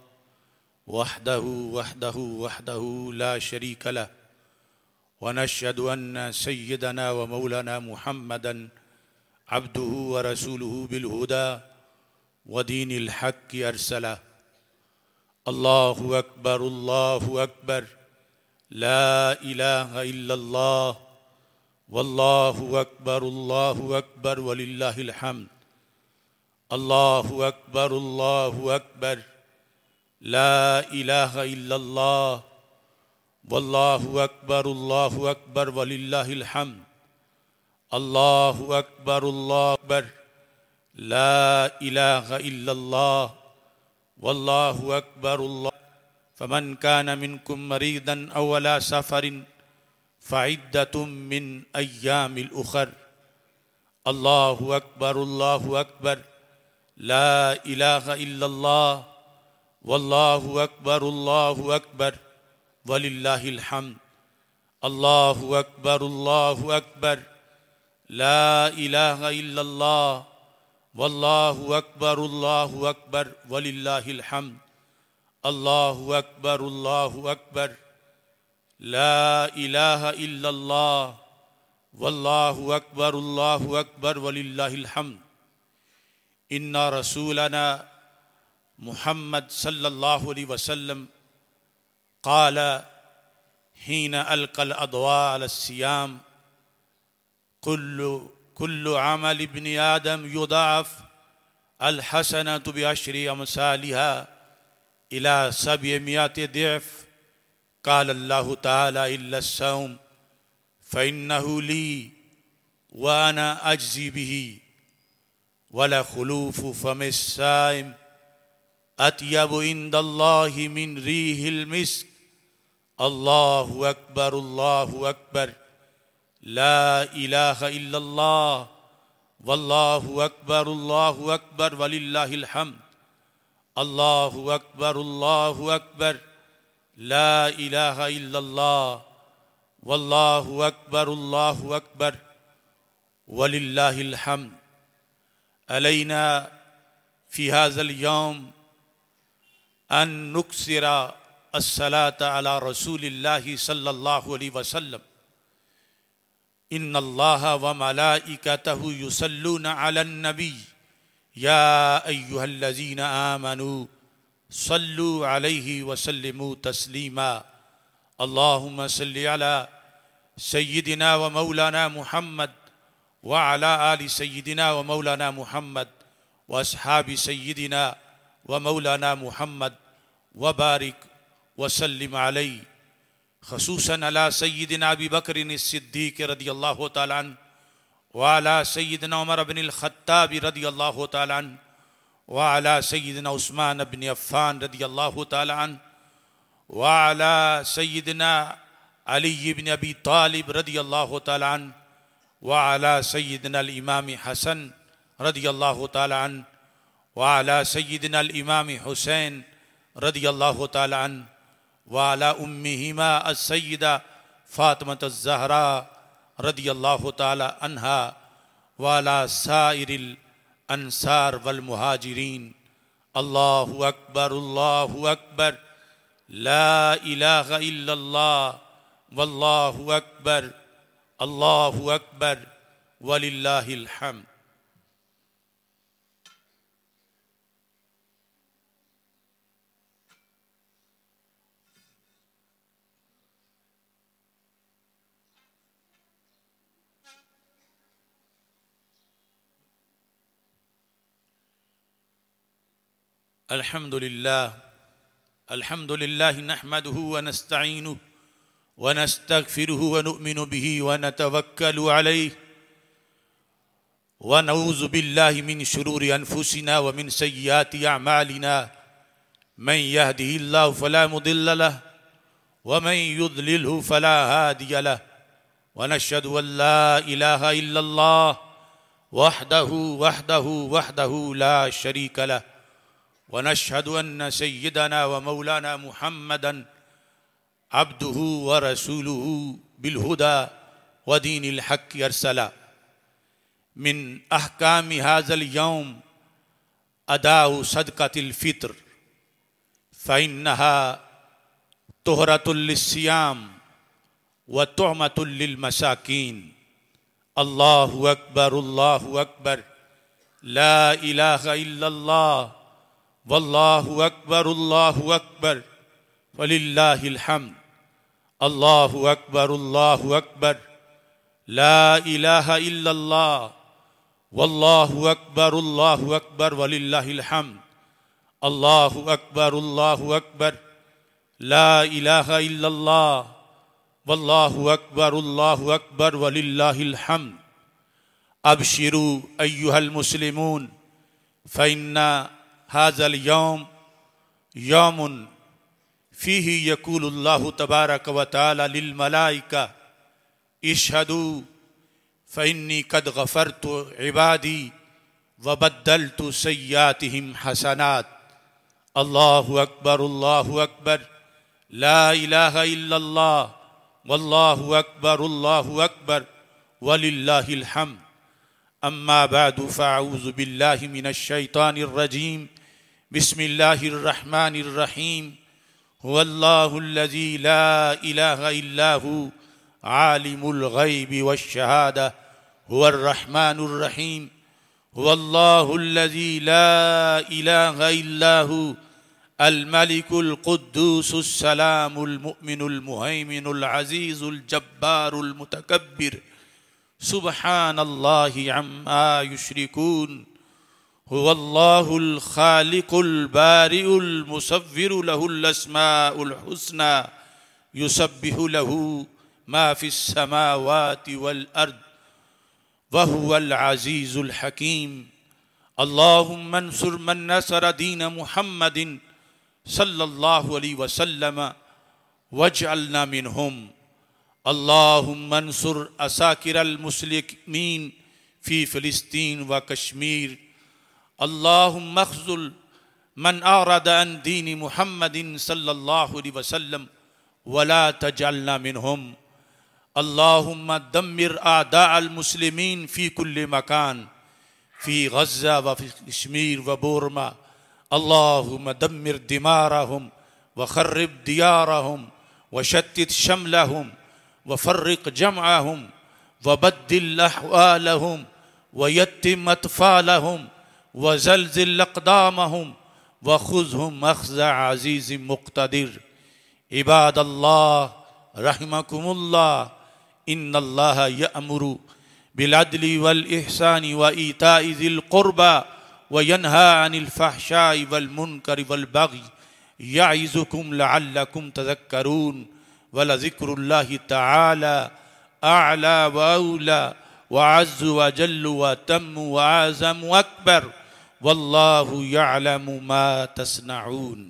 وحده لا شريك له ونشهد أن سيدنا ومولانا محمدا عبده ورسوله بالهدى ودين الحق أرسله. الله أكبر الله أكبر لا إله إلا الله والله أكبر الله أكبر ولله الحمد. الله أكبر الله أكبر لا إله إلا الله والله أكبر الله أكبر ولله الحمد. الله أكبر الله أكبر لا إله إلا الله والله أكبر الله. فمن كان منكم مريضا أو على سفر فعدة من أيام الأخر. الله أكبر الله أكبر لا إله إلا الله والله أكبر الله أكبر ولله الحمد. الله أكبر الله أكبر لا إله إلا الله والله أكبر الله أكبر ولله الحمد. الله أكبر الله أكبر لا إله إلا الله والله أكبر الله أكبر ولله الحمد. إن رسولنا محمد صلى الله عليه وسلم قال حين ألقى الأضواء على الصيام كل عمل ابن آدم يضاعف الحسنة بعشر أمثالها إلى 700 ضعف. قال الله تعالى إلا الصوم فإنه لي وأنا أجزي به ولخلوف فم الصائم أطيب عند الله من ريح المسك. الله أكبر الله أكبر لا إله إلا الله والله أكبر الله أكبر ولله الحمد. الله أكبر الله أكبر لا إله إلا الله والله أكبر الله أكبر ولله الحمد. علينا في هذا اليوم أن نكثر الصلاة على رسول الله صلى الله عليه وسلم. إن الله وملائكته يصلون على النبي يا أيها الذين آمنوا صلوا عليه وسلموا تسليما. اللهم صل على سيدنا ومولانا محمد وعلى آل سيدنا ومولانا محمد وأصحاب سيدنا ومولانا محمد وبارك وسلم عليه، خصوصاً على سيدنا أبي بكر الصديق رضي الله تعالى عنه وعلى سيدنا عمر بن الخطاب رضي الله تعالى عنه وعلى سيدنا عثمان بن عفان رضي الله تعالى عنه وعلى سيدنا علي بن أبي طالب رضي الله تعالى عنه وعلى سيدنا الإمام حسن رضي الله تعالى عنه وعلى سيدنا الإمام حسين رضي الله تعالى عنه وعلى أمهما السيدة فاطمة الزهراء رضي الله تعالى عنها وعلى سائر الأنصار والمهاجرين. الله أكبر الله أكبر لا إله إلا الله والله أكبر الله أكبر ولله الحمد. الحمد لله نحمده ونستعينه ونستغفره ونؤمن به ونتوكل عليه ونعوذ بالله من شرور أنفسنا ومن سيئات أعمالنا. من يهده الله فلا مضل له ومن يضلله فلا هادي له. ونشهد أن لا إله إلا الله وحده لا شريك له. ونشهد أن سيدنا ومولانا محمدا عبده ورسوله بالهدى ودين الحق أرسله. من أحكام هذا اليوم اداء صدقۃ الفطر فإنها طہرۃ للصیام وطعمۃ للمساکین۔ اللہ اکبر اللہ اکبر، لا الہ الا اللہ، واللہ اکبر اللہ اکبر وللہ الحمد۔ اللہ اکبر اللہ اکبر، لا الہ الا اللہ، واللہ اکبر اللہ اکبر وللہ الحمد۔ اللہ اکبر اللہ اکبر، لا الہ الا اللہ، واللہ اکبر اللہ اکبر وللہ الحمد۔ ابشروا ایھا المسلمون فإن هذا اليوم يوم فيه يقول الله تبارك وتعالى للملائكة اشهدوا فإني قد غفرت عبادي وبدلت سيئاتهم حسنات۔ الله أكبر الله أكبر، لا إله إلا الله، والله أكبر الله أكبر ولله الحمد۔ أما بعد فأعوذ بالله من الشيطان الرجيم، بسم الله الرحمن الرحيم۔ هو الله الذي لا إله إلا هو عالم الغيب والشهادة هو الرحمن الرحيم۔ هو الله الذي لا إله إلا هو الملك القدوس السلام المؤمن المهيمن العزيز الجبار المتكبر، سبحان الله عما يشركون۔ هو الله الخالق البارئ المصور، له الأسماء الحسنى، يسبح له ما في السماوات والأرض، وهو العزيز الحكيم۔ اللهم انصر من نصر دين محمد صلى الله عليه وسلم واجعلنا منهم۔ اللهم انصر عساكر المسلمين في فلسطين وكشمير۔ اللهم اخذل من أعرض عن دين محمد صلى الله عليه وسلم ولا تجعلنا منهم۔ اللهم دمر أعداء المسلمين في كل مكان، في غزة وفي كشمير وبورما۔ اللهم دمر دمارهم وخرب ديارهم وشتت شملهم وفرق جمعهم وبدل أحوالهم ويتم أطفالهم وزلزل أقدامهم وخذهم أخذ عزيز مقتدر۔ عباد الله رحمكم الله، إن الله يأمر بالعدل والإحسان وإيتاء ذي القربى وينهى عن الفحشاء والمنكر والبغي يعظكم لعلكم تذكرون۔ ولذكر الله تعالى أعلى وأولى وأعز وجل وأتم وأعظم وأكبر، والله يعلم ما تصنعون۔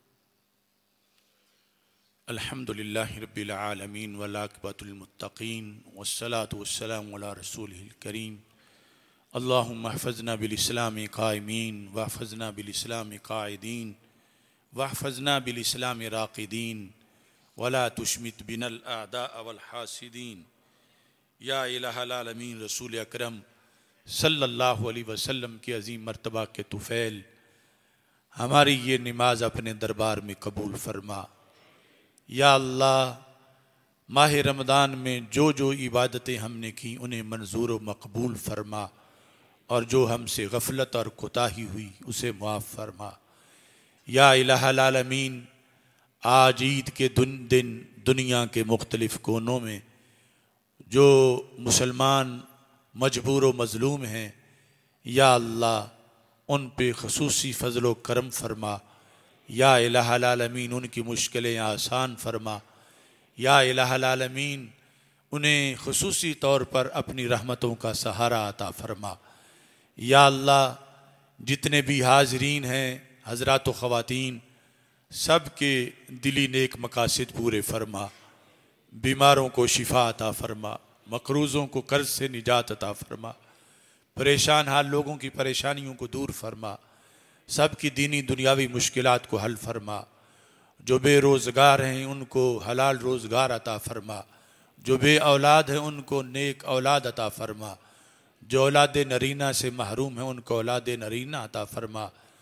الحمد لله رب العالمين والعاقبة للمتقين والصلاة والسلام على رسوله الكريم۔ اللهم احفظنا بالإسلام قائمين، واحفظنا بالإسلام قاعدين، واحفظنا بالإسلام راقدين، ولا تشمت بنا الأعداء والحاسدين۔ یا الہ العالمین، رسول اکرم صلی اللہ علیہ وسلم کی عظیم مرتبہ کے طفیل، ہماری یہ نماز اپنے دربار میں قبول فرما۔ یا اللہ، ماہ رمضان میں جو جو عبادتیں ہم نے کی انہیں منظور و مقبول فرما، اور جو ہم سے غفلت اور کوتاہی ہوئی اسے معاف فرما۔ یا الہ العالمین، آج عید کے دن دنیا کے مختلف کونوں میں جو مسلمان مجبور و مظلوم ہیں، یا اللہ ان پہ خصوصی فضل و کرم فرما۔ یا الہ العالمین، ان کی مشکلیں آسان فرما۔ یا الہ العالمین، انہیں خصوصی طور پر اپنی رحمتوں کا سہارا عطا فرما۔ یا اللہ، جتنے بھی حاضرین ہیں حضرات و خواتین، سب کے دلی نیک مقاصد پورے فرما۔ بیماروں کو شفا عطا فرما، مقروضوں کو قرض سے نجات عطا فرما، پریشان حال لوگوں کی پریشانیوں کو دور فرما، سب کی دینی دنیاوی مشکلات کو حل فرما۔ جو بے روزگار ہیں ان کو حلال روزگار عطا فرما، جو بے اولاد ہیں ان کو نیک اولاد عطا فرما، جو اولاد نرینہ سے محروم ہیں ان کو اولاد نرینہ عطا فرما۔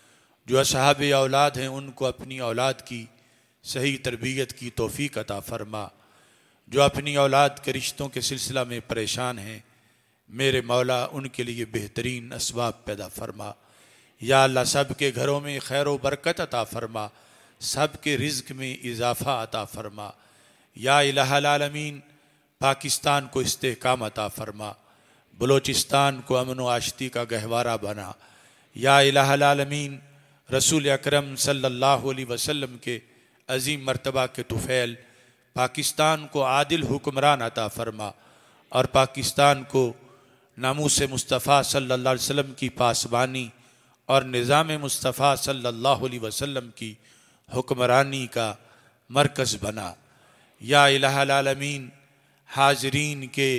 جو اصحاب اولاد ہیں ان کو اپنی اولاد کی صحیح تربیت کی توفیق عطا فرما، جو اپنی اولاد کے رشتوں کے سلسلہ میں پریشان ہیں میرے مولا ان کے لیے بہترین اسباب پیدا فرما۔ یا اللہ سب کے گھروں میں خیر و برکت عطا فرما، سب کے رزق میں اضافہ عطا فرما۔ یا الہ العالمین پاکستان کو استحکام عطا فرما، بلوچستان کو امن و آشتی کا گہوارہ بنا۔ یا الہ العالمین رسول اکرم صلی اللہ علیہ وسلم کے عظیم مرتبہ کے طفیل پاکستان کو عادل حکمران عطا فرما، اور پاکستان کو ناموس مصطفیٰ صلی اللہ علیہ وسلم کی پاسبانی اور نظام مصطفیٰ صلی اللہ علیہ وسلم کی حکمرانی کا مرکز بنا۔ یا الہ العالمین حاضرین کے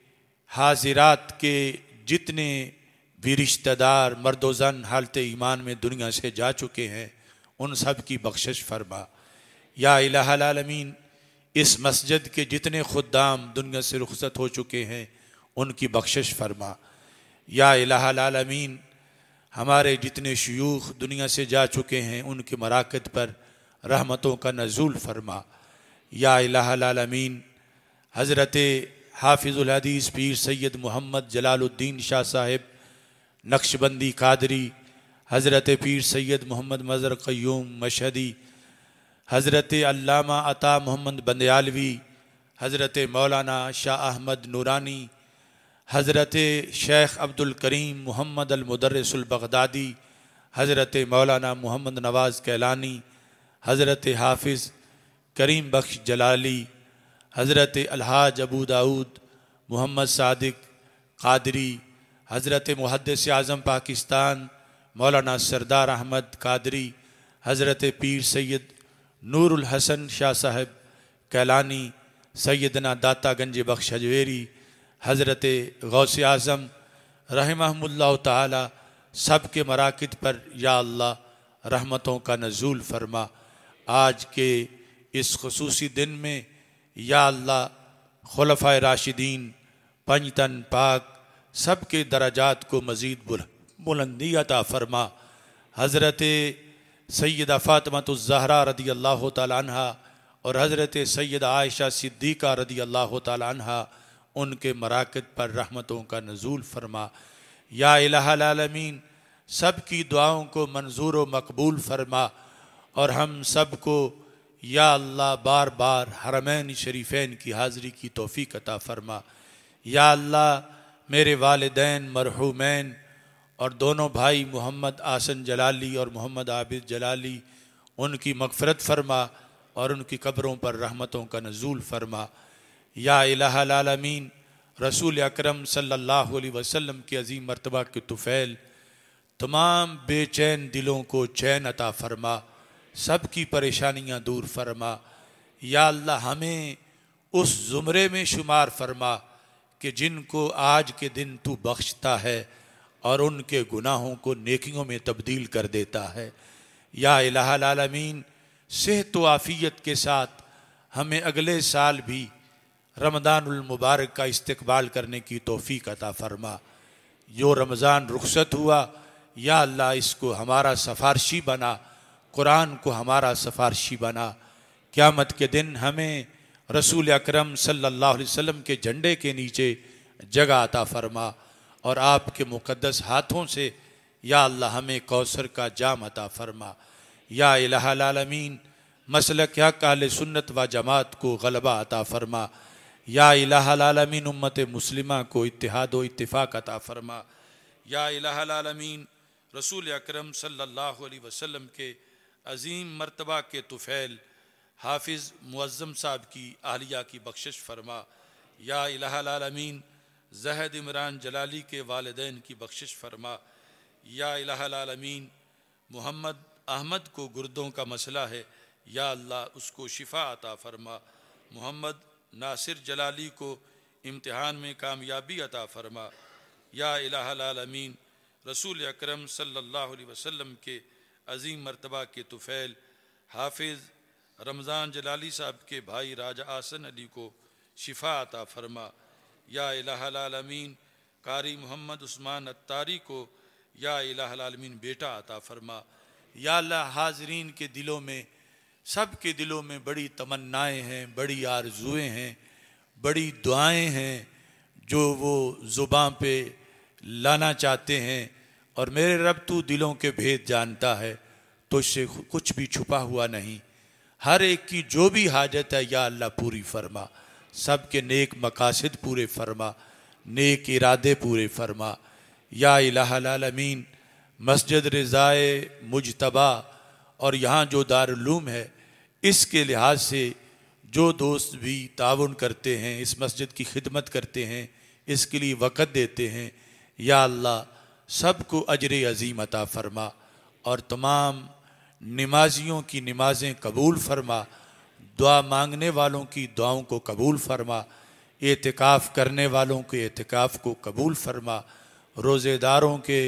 حاضرات کے جتنے بھی رشتہ دار مرد و زن حالت ایمان میں دنیا سے جا چکے ہیں ان سب کی بخشش فرما۔ یا الہ العالمین اس مسجد کے جتنے خدام دنیا سے رخصت ہو چکے ہیں ان کی بخشش فرما۔ یا الہ العالمین ہمارے جتنے شیوخ دنیا سے جا چکے ہیں ان کے مراکز پر رحمتوں کا نزول فرما۔ یا الہ العالمین حضرت حافظ الحدیث پیر سید محمد جلال الدین شاہ صاحب نقشبندی قادری، حضرت پیر سید محمد مظہر قیوم مشہدی، حضرت علامہ عطا محمد بندیالوی، حضرت مولانا شاہ احمد نورانی، حضرت شیخ عبد الکریم محمد المدرس البغدادی، حضرت مولانا محمد نواز کیلانی، حضرت حافظ کریم بخش جلالی، حضرت الحاج ابو داود محمد صادق قادری، حضرت محدث اعظم پاکستان مولانا سردار احمد قادری، حضرت پیر سید نور الحسن شاہ صاحب کیلانی، سیدنا داتا گنج بخش حجویری، حضرت غوث اعظم رحمہم اللہ تعالی، سب کے مراکز پر یا اللہ رحمتوں کا نزول فرما۔ آج کے اس خصوصی دن میں یا اللہ خلفائے راشدین پنجتن پاک سب کے درجات کو مزید بلندی عطا فرما۔ حضرت سیدہ فاطمہ الزہرا رضی اللہ تعالی عنہ اور حضرت سیدہ عائشہ صدیقہ رضی اللہ تعالی عنہ ان کے مراکز پر رحمتوں کا نزول فرما۔ یا الہ العالمین سب کی دعاؤں کو منظور و مقبول فرما، اور ہم سب کو یا اللہ بار بار حرمین شریفین کی حاضری کی توفیق عطا فرما۔ یا اللہ میرے والدین مرحومین اور دونوں بھائی محمد آسن جلالی اور محمد عابد جلالی ان کی مغفرت فرما اور ان کی قبروں پر رحمتوں کا نزول فرما۔ یا الہ العالمین رسول اکرم صلی اللہ علیہ وسلم کی عظیم مرتبہ کے طفیل تمام بے چین دلوں کو چین عطا فرما، سب کی پریشانیاں دور فرما۔ یا اللہ ہمیں اس زمرے میں شمار فرما کہ جن کو آج کے دن تو بخشتا ہے اور ان کے گناہوں کو نیکیوں میں تبدیل کر دیتا ہے۔ یا الہ العالمین صحت و عافیت کے ساتھ ہمیں اگلے سال بھی رمضان المبارک کا استقبال کرنے کی توفیق عطا فرما۔ جو رمضان رخصت ہوا یا اللہ اس کو ہمارا سفارشی بنا، قرآن کو ہمارا سفارشی بنا۔ قیامت کے دن ہمیں رسول اکرم صلی اللہ علیہ وسلم کے جھنڈے کے نیچے جگہ عطا فرما، اور آپ کے مقدس ہاتھوں سے یا اللہ ہمیں کوثر کا جام عطا فرما۔ یا الہ العالمین مسلک حق اہل سنت و جماعت کو غلبہ عطا فرما۔ یا الہ العالمین امت مسلمہ کو اتحاد و اتفاق عطا فرما۔ یا الہ العالمین رسول اکرم صلی اللہ علیہ وسلم کے عظیم مرتبہ کے طفیل حافظ معظم صاحب کی اہلیہ کی بخشش فرما۔ یا الہ العالمین زہد عمران جلالی کے والدین کی بخشش فرما۔ یا الہ العالمین محمد احمد کو گردوں کا مسئلہ ہے، یا اللہ اس کو شفا عطا فرما۔ محمد ناصر جلالی کو امتحان میں کامیابی عطا فرما۔ یا الہ العالمین رسول اکرم صلی اللہ علیہ وسلم کے عظیم مرتبہ کے طفیل حافظ رمضان جلالی صاحب کے بھائی راجہ آسن علی کو شفا عطا فرما۔ یا الہ العالمین قاری محمد عثمان اتاری کو یا الہ العالمین بیٹا عطا فرما۔ یا اللہ حاضرین کے دلوں میں، سب کے دلوں میں بڑی تمنائیں ہیں، بڑی آرزویں ہیں، بڑی دعائیں ہیں جو وہ زباں پہ لانا چاہتے ہیں، اور میرے رب تو دلوں کے بھید جانتا ہے، تو اس سے کچھ بھی چھپا ہوا نہیں۔ ہر ایک کی جو بھی حاجت ہے یا اللہ پوری فرما، سب کے نیک مقاصد پورے فرما، نیک ارادے پورے فرما۔ یا الہ العالمین، مسجد رضائے مجتبیٰ اور یہاں جو دارالعلوم ہے، اس کے لحاظ سے جو دوست بھی تعاون کرتے ہیں، اس مسجد کی خدمت کرتے ہیں، اس کے لیے وقت دیتے ہیں، یا اللہ سب کو اجر عظیم عطا فرما، اور تمام نمازیوں کی نمازیں قبول فرما، دعا مانگنے والوں کی دعاؤں کو قبول فرما، اعتکاف کرنے والوں کے اعتکاف کو قبول فرما، روزے داروں کے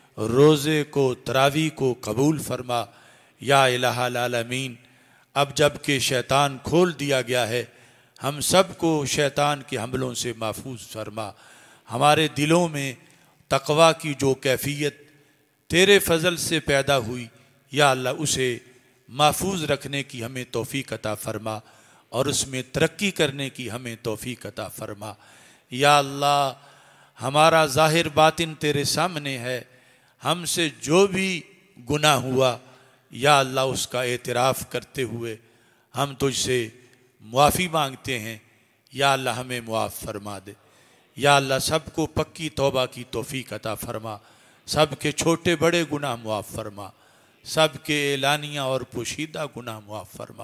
روزے کو، تراویح کو قبول فرما۔ یا الہ العالمین، اب جب کہ شیطان کھول دیا گیا ہے، ہم سب کو شیطان کے حملوں سے محفوظ فرما۔ ہمارے دلوں میں تقویٰ کی جو کیفیت تیرے فضل سے پیدا ہوئی، یا اللہ اسے محفوظ رکھنے کی ہمیں توفیق عطا فرما، اور اس میں ترقی کرنے کی ہمیں توفیق عطا فرما۔ یا اللہ ہمارا ظاہر باطن تیرے سامنے ہے، ہم سے جو بھی گناہ ہوا یا اللہ اس کا اعتراف کرتے ہوئے ہم تجھ سے معافی مانگتے ہیں، یا اللہ ہمیں معاف فرما دے۔ یا اللہ سب کو پکی توبہ کی توفیق عطا فرما، سب کے چھوٹے بڑے گناہ معاف فرما، سب کے اعلانیہ اور پوشیدہ گناہ معاف فرما۔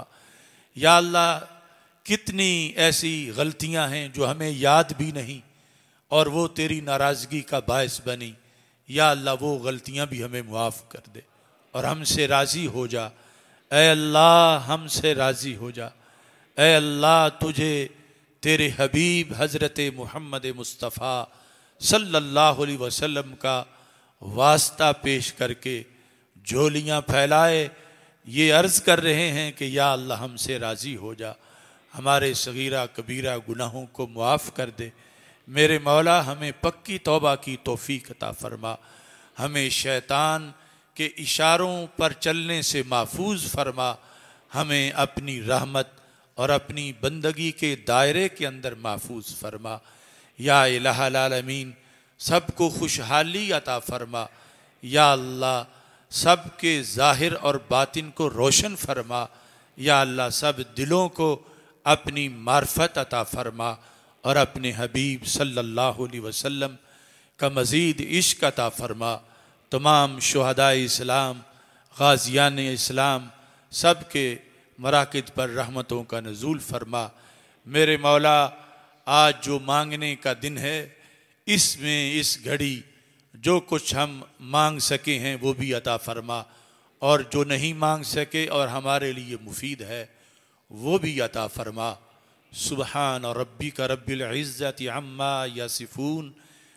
یا اللہ کتنی ایسی غلطیاں ہیں جو ہمیں یاد بھی نہیں اور وہ تیری ناراضگی کا باعث بنی، یا اللہ وہ غلطیاں بھی ہمیں معاف کر دے اور ہم سے راضی ہو جا۔ اے اللہ ہم سے راضی ہو جا۔ اے اللہ تجھے تیرے حبیب حضرت محمد مصطفیٰ صلی اللہ علیہ وسلم کا واسطہ پیش کر کے جھولیاں پھیلائے یہ عرض کر رہے ہیں کہ یا اللہ ہم سے راضی ہو جا، ہمارے صغیرہ کبیرہ گناہوں کو معاف کر دے۔ میرے مولا ہمیں پکی توبہ کی توفیق عطا فرما، ہمیں شیطان کے اشاروں پر چلنے سے محفوظ فرما، ہمیں اپنی رحمت اور اپنی بندگی کے دائرے کے اندر محفوظ فرما۔ یا الہ العالمین سب کو خوشحالی عطا فرما، یا اللہ سب کے ظاہر اور باطن کو روشن فرما، یا اللہ سب دلوں کو اپنی معرفت عطا فرما، اور اپنے حبیب صلی اللہ علیہ وسلم کا مزید عشق عطا فرما۔ تمام شہدائے اسلام، غازیان اسلام، سب کے مراکز پر رحمتوں کا نزول فرما۔ میرے مولا آج جو مانگنے کا دن ہے، اس میں اس گھڑی جو کچھ ہم مانگ سکے ہیں وہ بھی عطا فرما، اور جو نہیں مانگ سکے اور ہمارے لیے مفید ہے وہ بھی عطا فرما۔ سبحان ربک رب العزت عما یصفون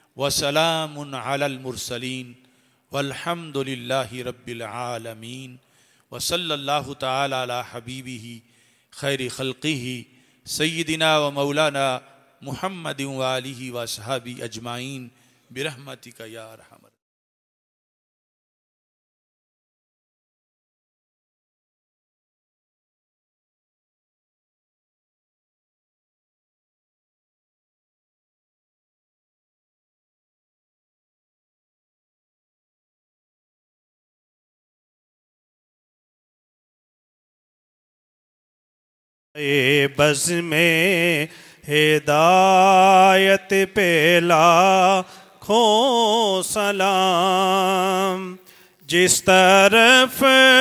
وسلام علی المرسلین والحمد للہ رب العالمین، وصلی اللہ تعالی علی حبیبہ خیر خلقہ سیدنا و مولانا محمد وآلہ وصحبہ اجمعین برحمتک یا ارحم۔ بز میں ہدایت پہ لاکھوں سلام، جس طرف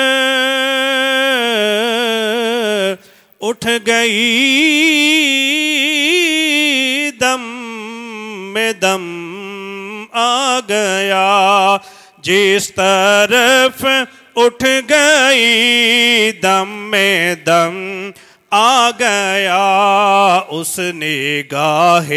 اٹھ گئی دم میں دم آ گیا، جس طرف اٹھ گئی دم میں دم آ گیا، اس نگاہ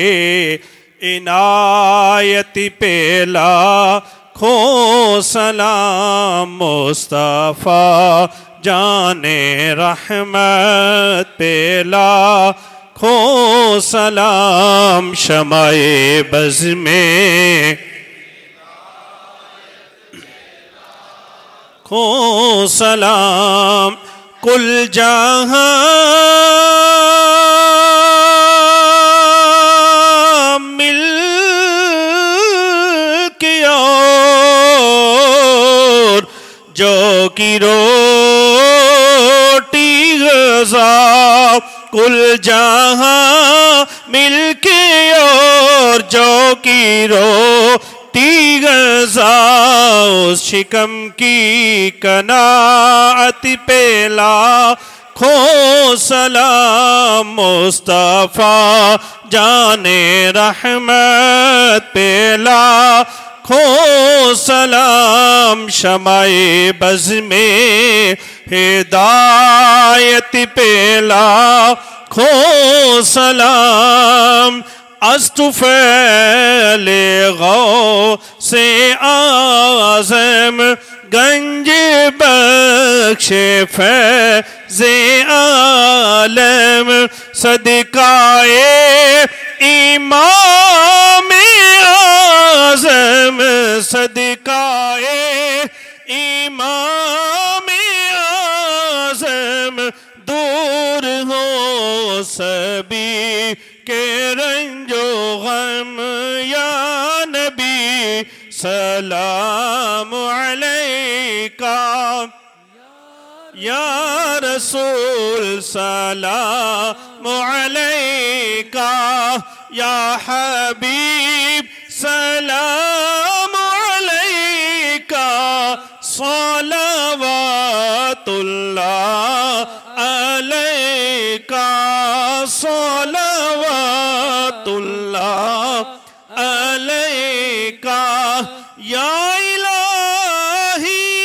عنایت پہ لاکھوں سلام، مصطفیٰ جان رحمت پہ لاکھوں سلام، شمع بز میں کو سلام کل جہاں مل کے اور جو کی روٹی غذا کل جہاں مل کے اور جو کی روٹی غذا اس شکم کی قناعت پہ لاکھوں سلام مصطفیٰ جان رحمت پہ لاکھوں سلام شمع بز میں ہدایت پہ لاکھوں سلام از طفیل غوث اعظم گنج بخش فیض عالم صدقائے امام اعظم صدقائے امام اعظم دور ہو سبھی کے رنج و غم یا نبی سلام علیکہ یا رسول سلام علیکہ یا حبیب سلام علیکہ صلوات اللہ علیکہ صلوات اللہ علیکہ یا الہی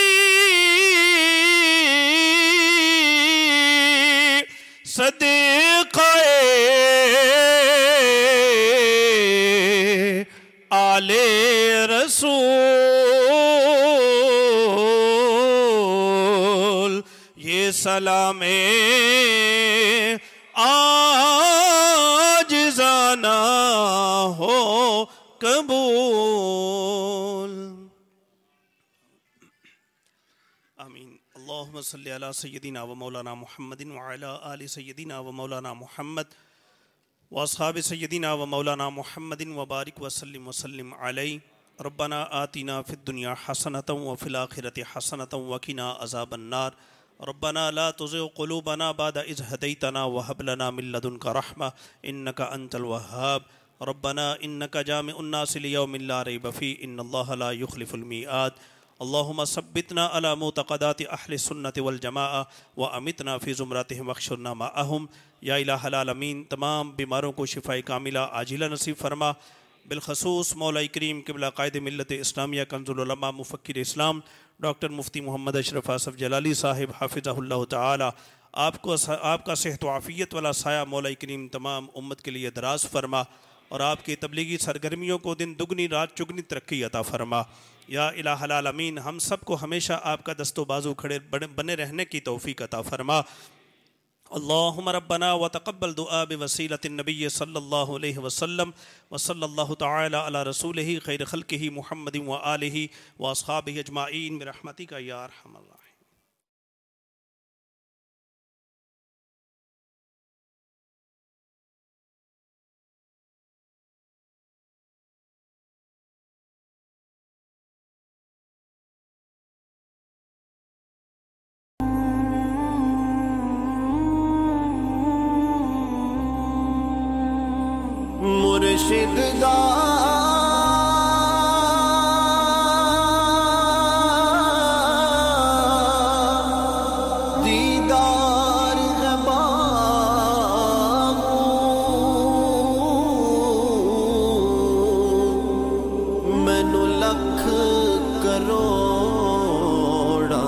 صدقہ آل رسول یہ سلام عاجزانہ ہو قبول آمین اللہم صلی علی سیدنا و مولانا محمد وعلی آل سیدنا و مولانا محمد واصحاب سیدنا و مولانا محمد وبارک وسلم وسلم علی ربنا آتنا فی الدنیا حسنة وفی الآخرة حسنة وقنا عذاب النار ربنا لا تزغ قلوبنا بعد إذ هديتنا وهب لنا من لدنك رحمة إنك أنت الوهاب ربنا إنك جامع الناس ليوم لا ريب فيه إن الله لا يخلف الميعاد اللهم ثبتنا على معتقدات أهل السنة والجماعة وأمتنا في زمرتهم واحشرنا معهم یا الہ العالمین تمام بیماروں کو شفاء کاملہ عاجلہ نصیب فرما بالخصوص مولا کریم قبلہ قائد ملت اسلامیہ کنز العلماء مفکر اسلام ڈاکٹر مفتی محمد اشرف آصف جلالی صاحب حافظہ اللہ تعالی آپ کا صحت و عافیت والا سایہ مولا کریم تمام امت کے لیے دراز فرما اور آپ کی تبلیغی سرگرمیوں کو دن دگنی رات چگنی ترقی عطا فرما یا الہ العالمین ہم سب کو ہمیشہ آپ کا دست و بازو کھڑے بنے رہنے کی توفیق عطا فرما اللہم ربنا وتقبل دعا بوسیلۃ النبی صلی اللہ علیہ وسلم وصلی اللہ تعالی علی رسولہ خیر خلقہ محمد وآلہ واصحابہ اجمعین برحمتک یا ارحم الراحمین. مرشد دا دیدار مینو لکھ کروڑا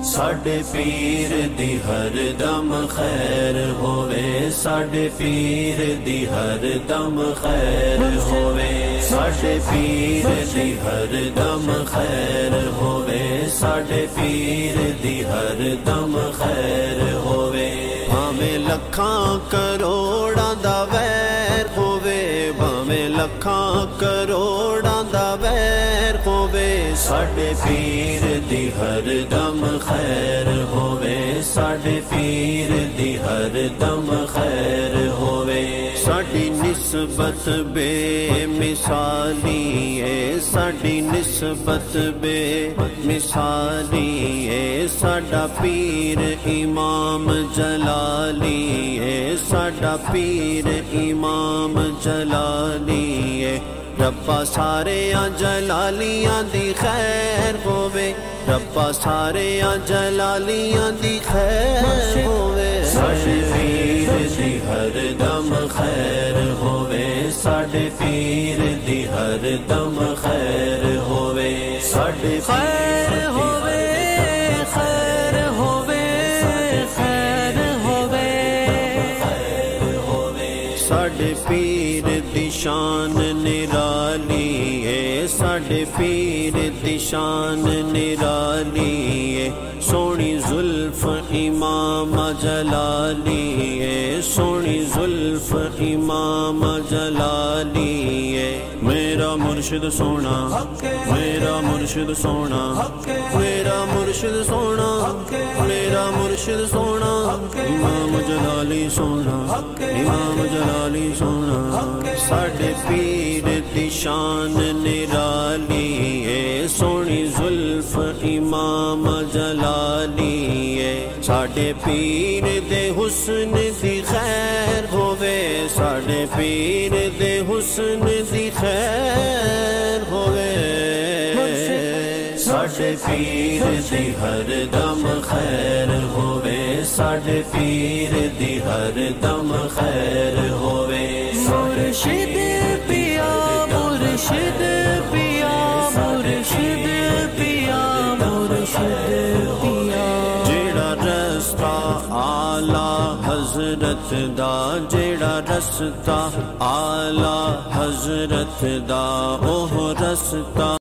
साडे पीर दी हर दम खैर होवे साडे पीर दी हर दम खैर होवे साडे पीर दी हर दम खैर होवे साडे पीर दी हर दम खैर होवे भावें लखां करोड़ां दा वैर होवे भावें लखां करोड़ां दा वैर होवे साडे पीर दी हर दम खैर होवे साडे पीर दी हर दम खैर होवे साडी निस्बत बेमिसाली है साडी निस्बत बेमिसाली है साडा पीर इमाम जलाली है साडा पीर इमाम जलाली है रब्बा सारे जलालियां दी खैर होवे रब्बा सारे जलालियां दी खैर होवे साडे पीर दी हर दम खैर होवे साडे पीर दी हर दम खैर होवे साडे खैर होवे खैर होवे खैर होवे साडे पीर दी शान निराली है साडे पीर दी शान निराली है सोनी जुल्फ इमाम जलाली है सोनी जुल्फ इमाम जलाली है मेरा मुर्शिद सोना मेरा मुर्शिद सोना मेरा मुर्शिद सोना मेरा मुर्शिद सोना इमाम जलाली सोना इमाम जलाली सोना साडे पीर दी शान निराली है सोनी जुल्फ इमाम जलाली है साडे पीर दे हुस्न दी खैर होवे साडे पीर दे हुस्न दी खैर होवे साडे पीर दी हर दम खैर होवे साडे पीर दी हर दम खैर होवे मुर्शिद पिया मुर्शिद पिया मुर्शिद पिया मुर्शिद पिया जेड़ा रस्ता आला हजरत दा जेड़ा रस्ता आला हजरत दा ओह रस्ता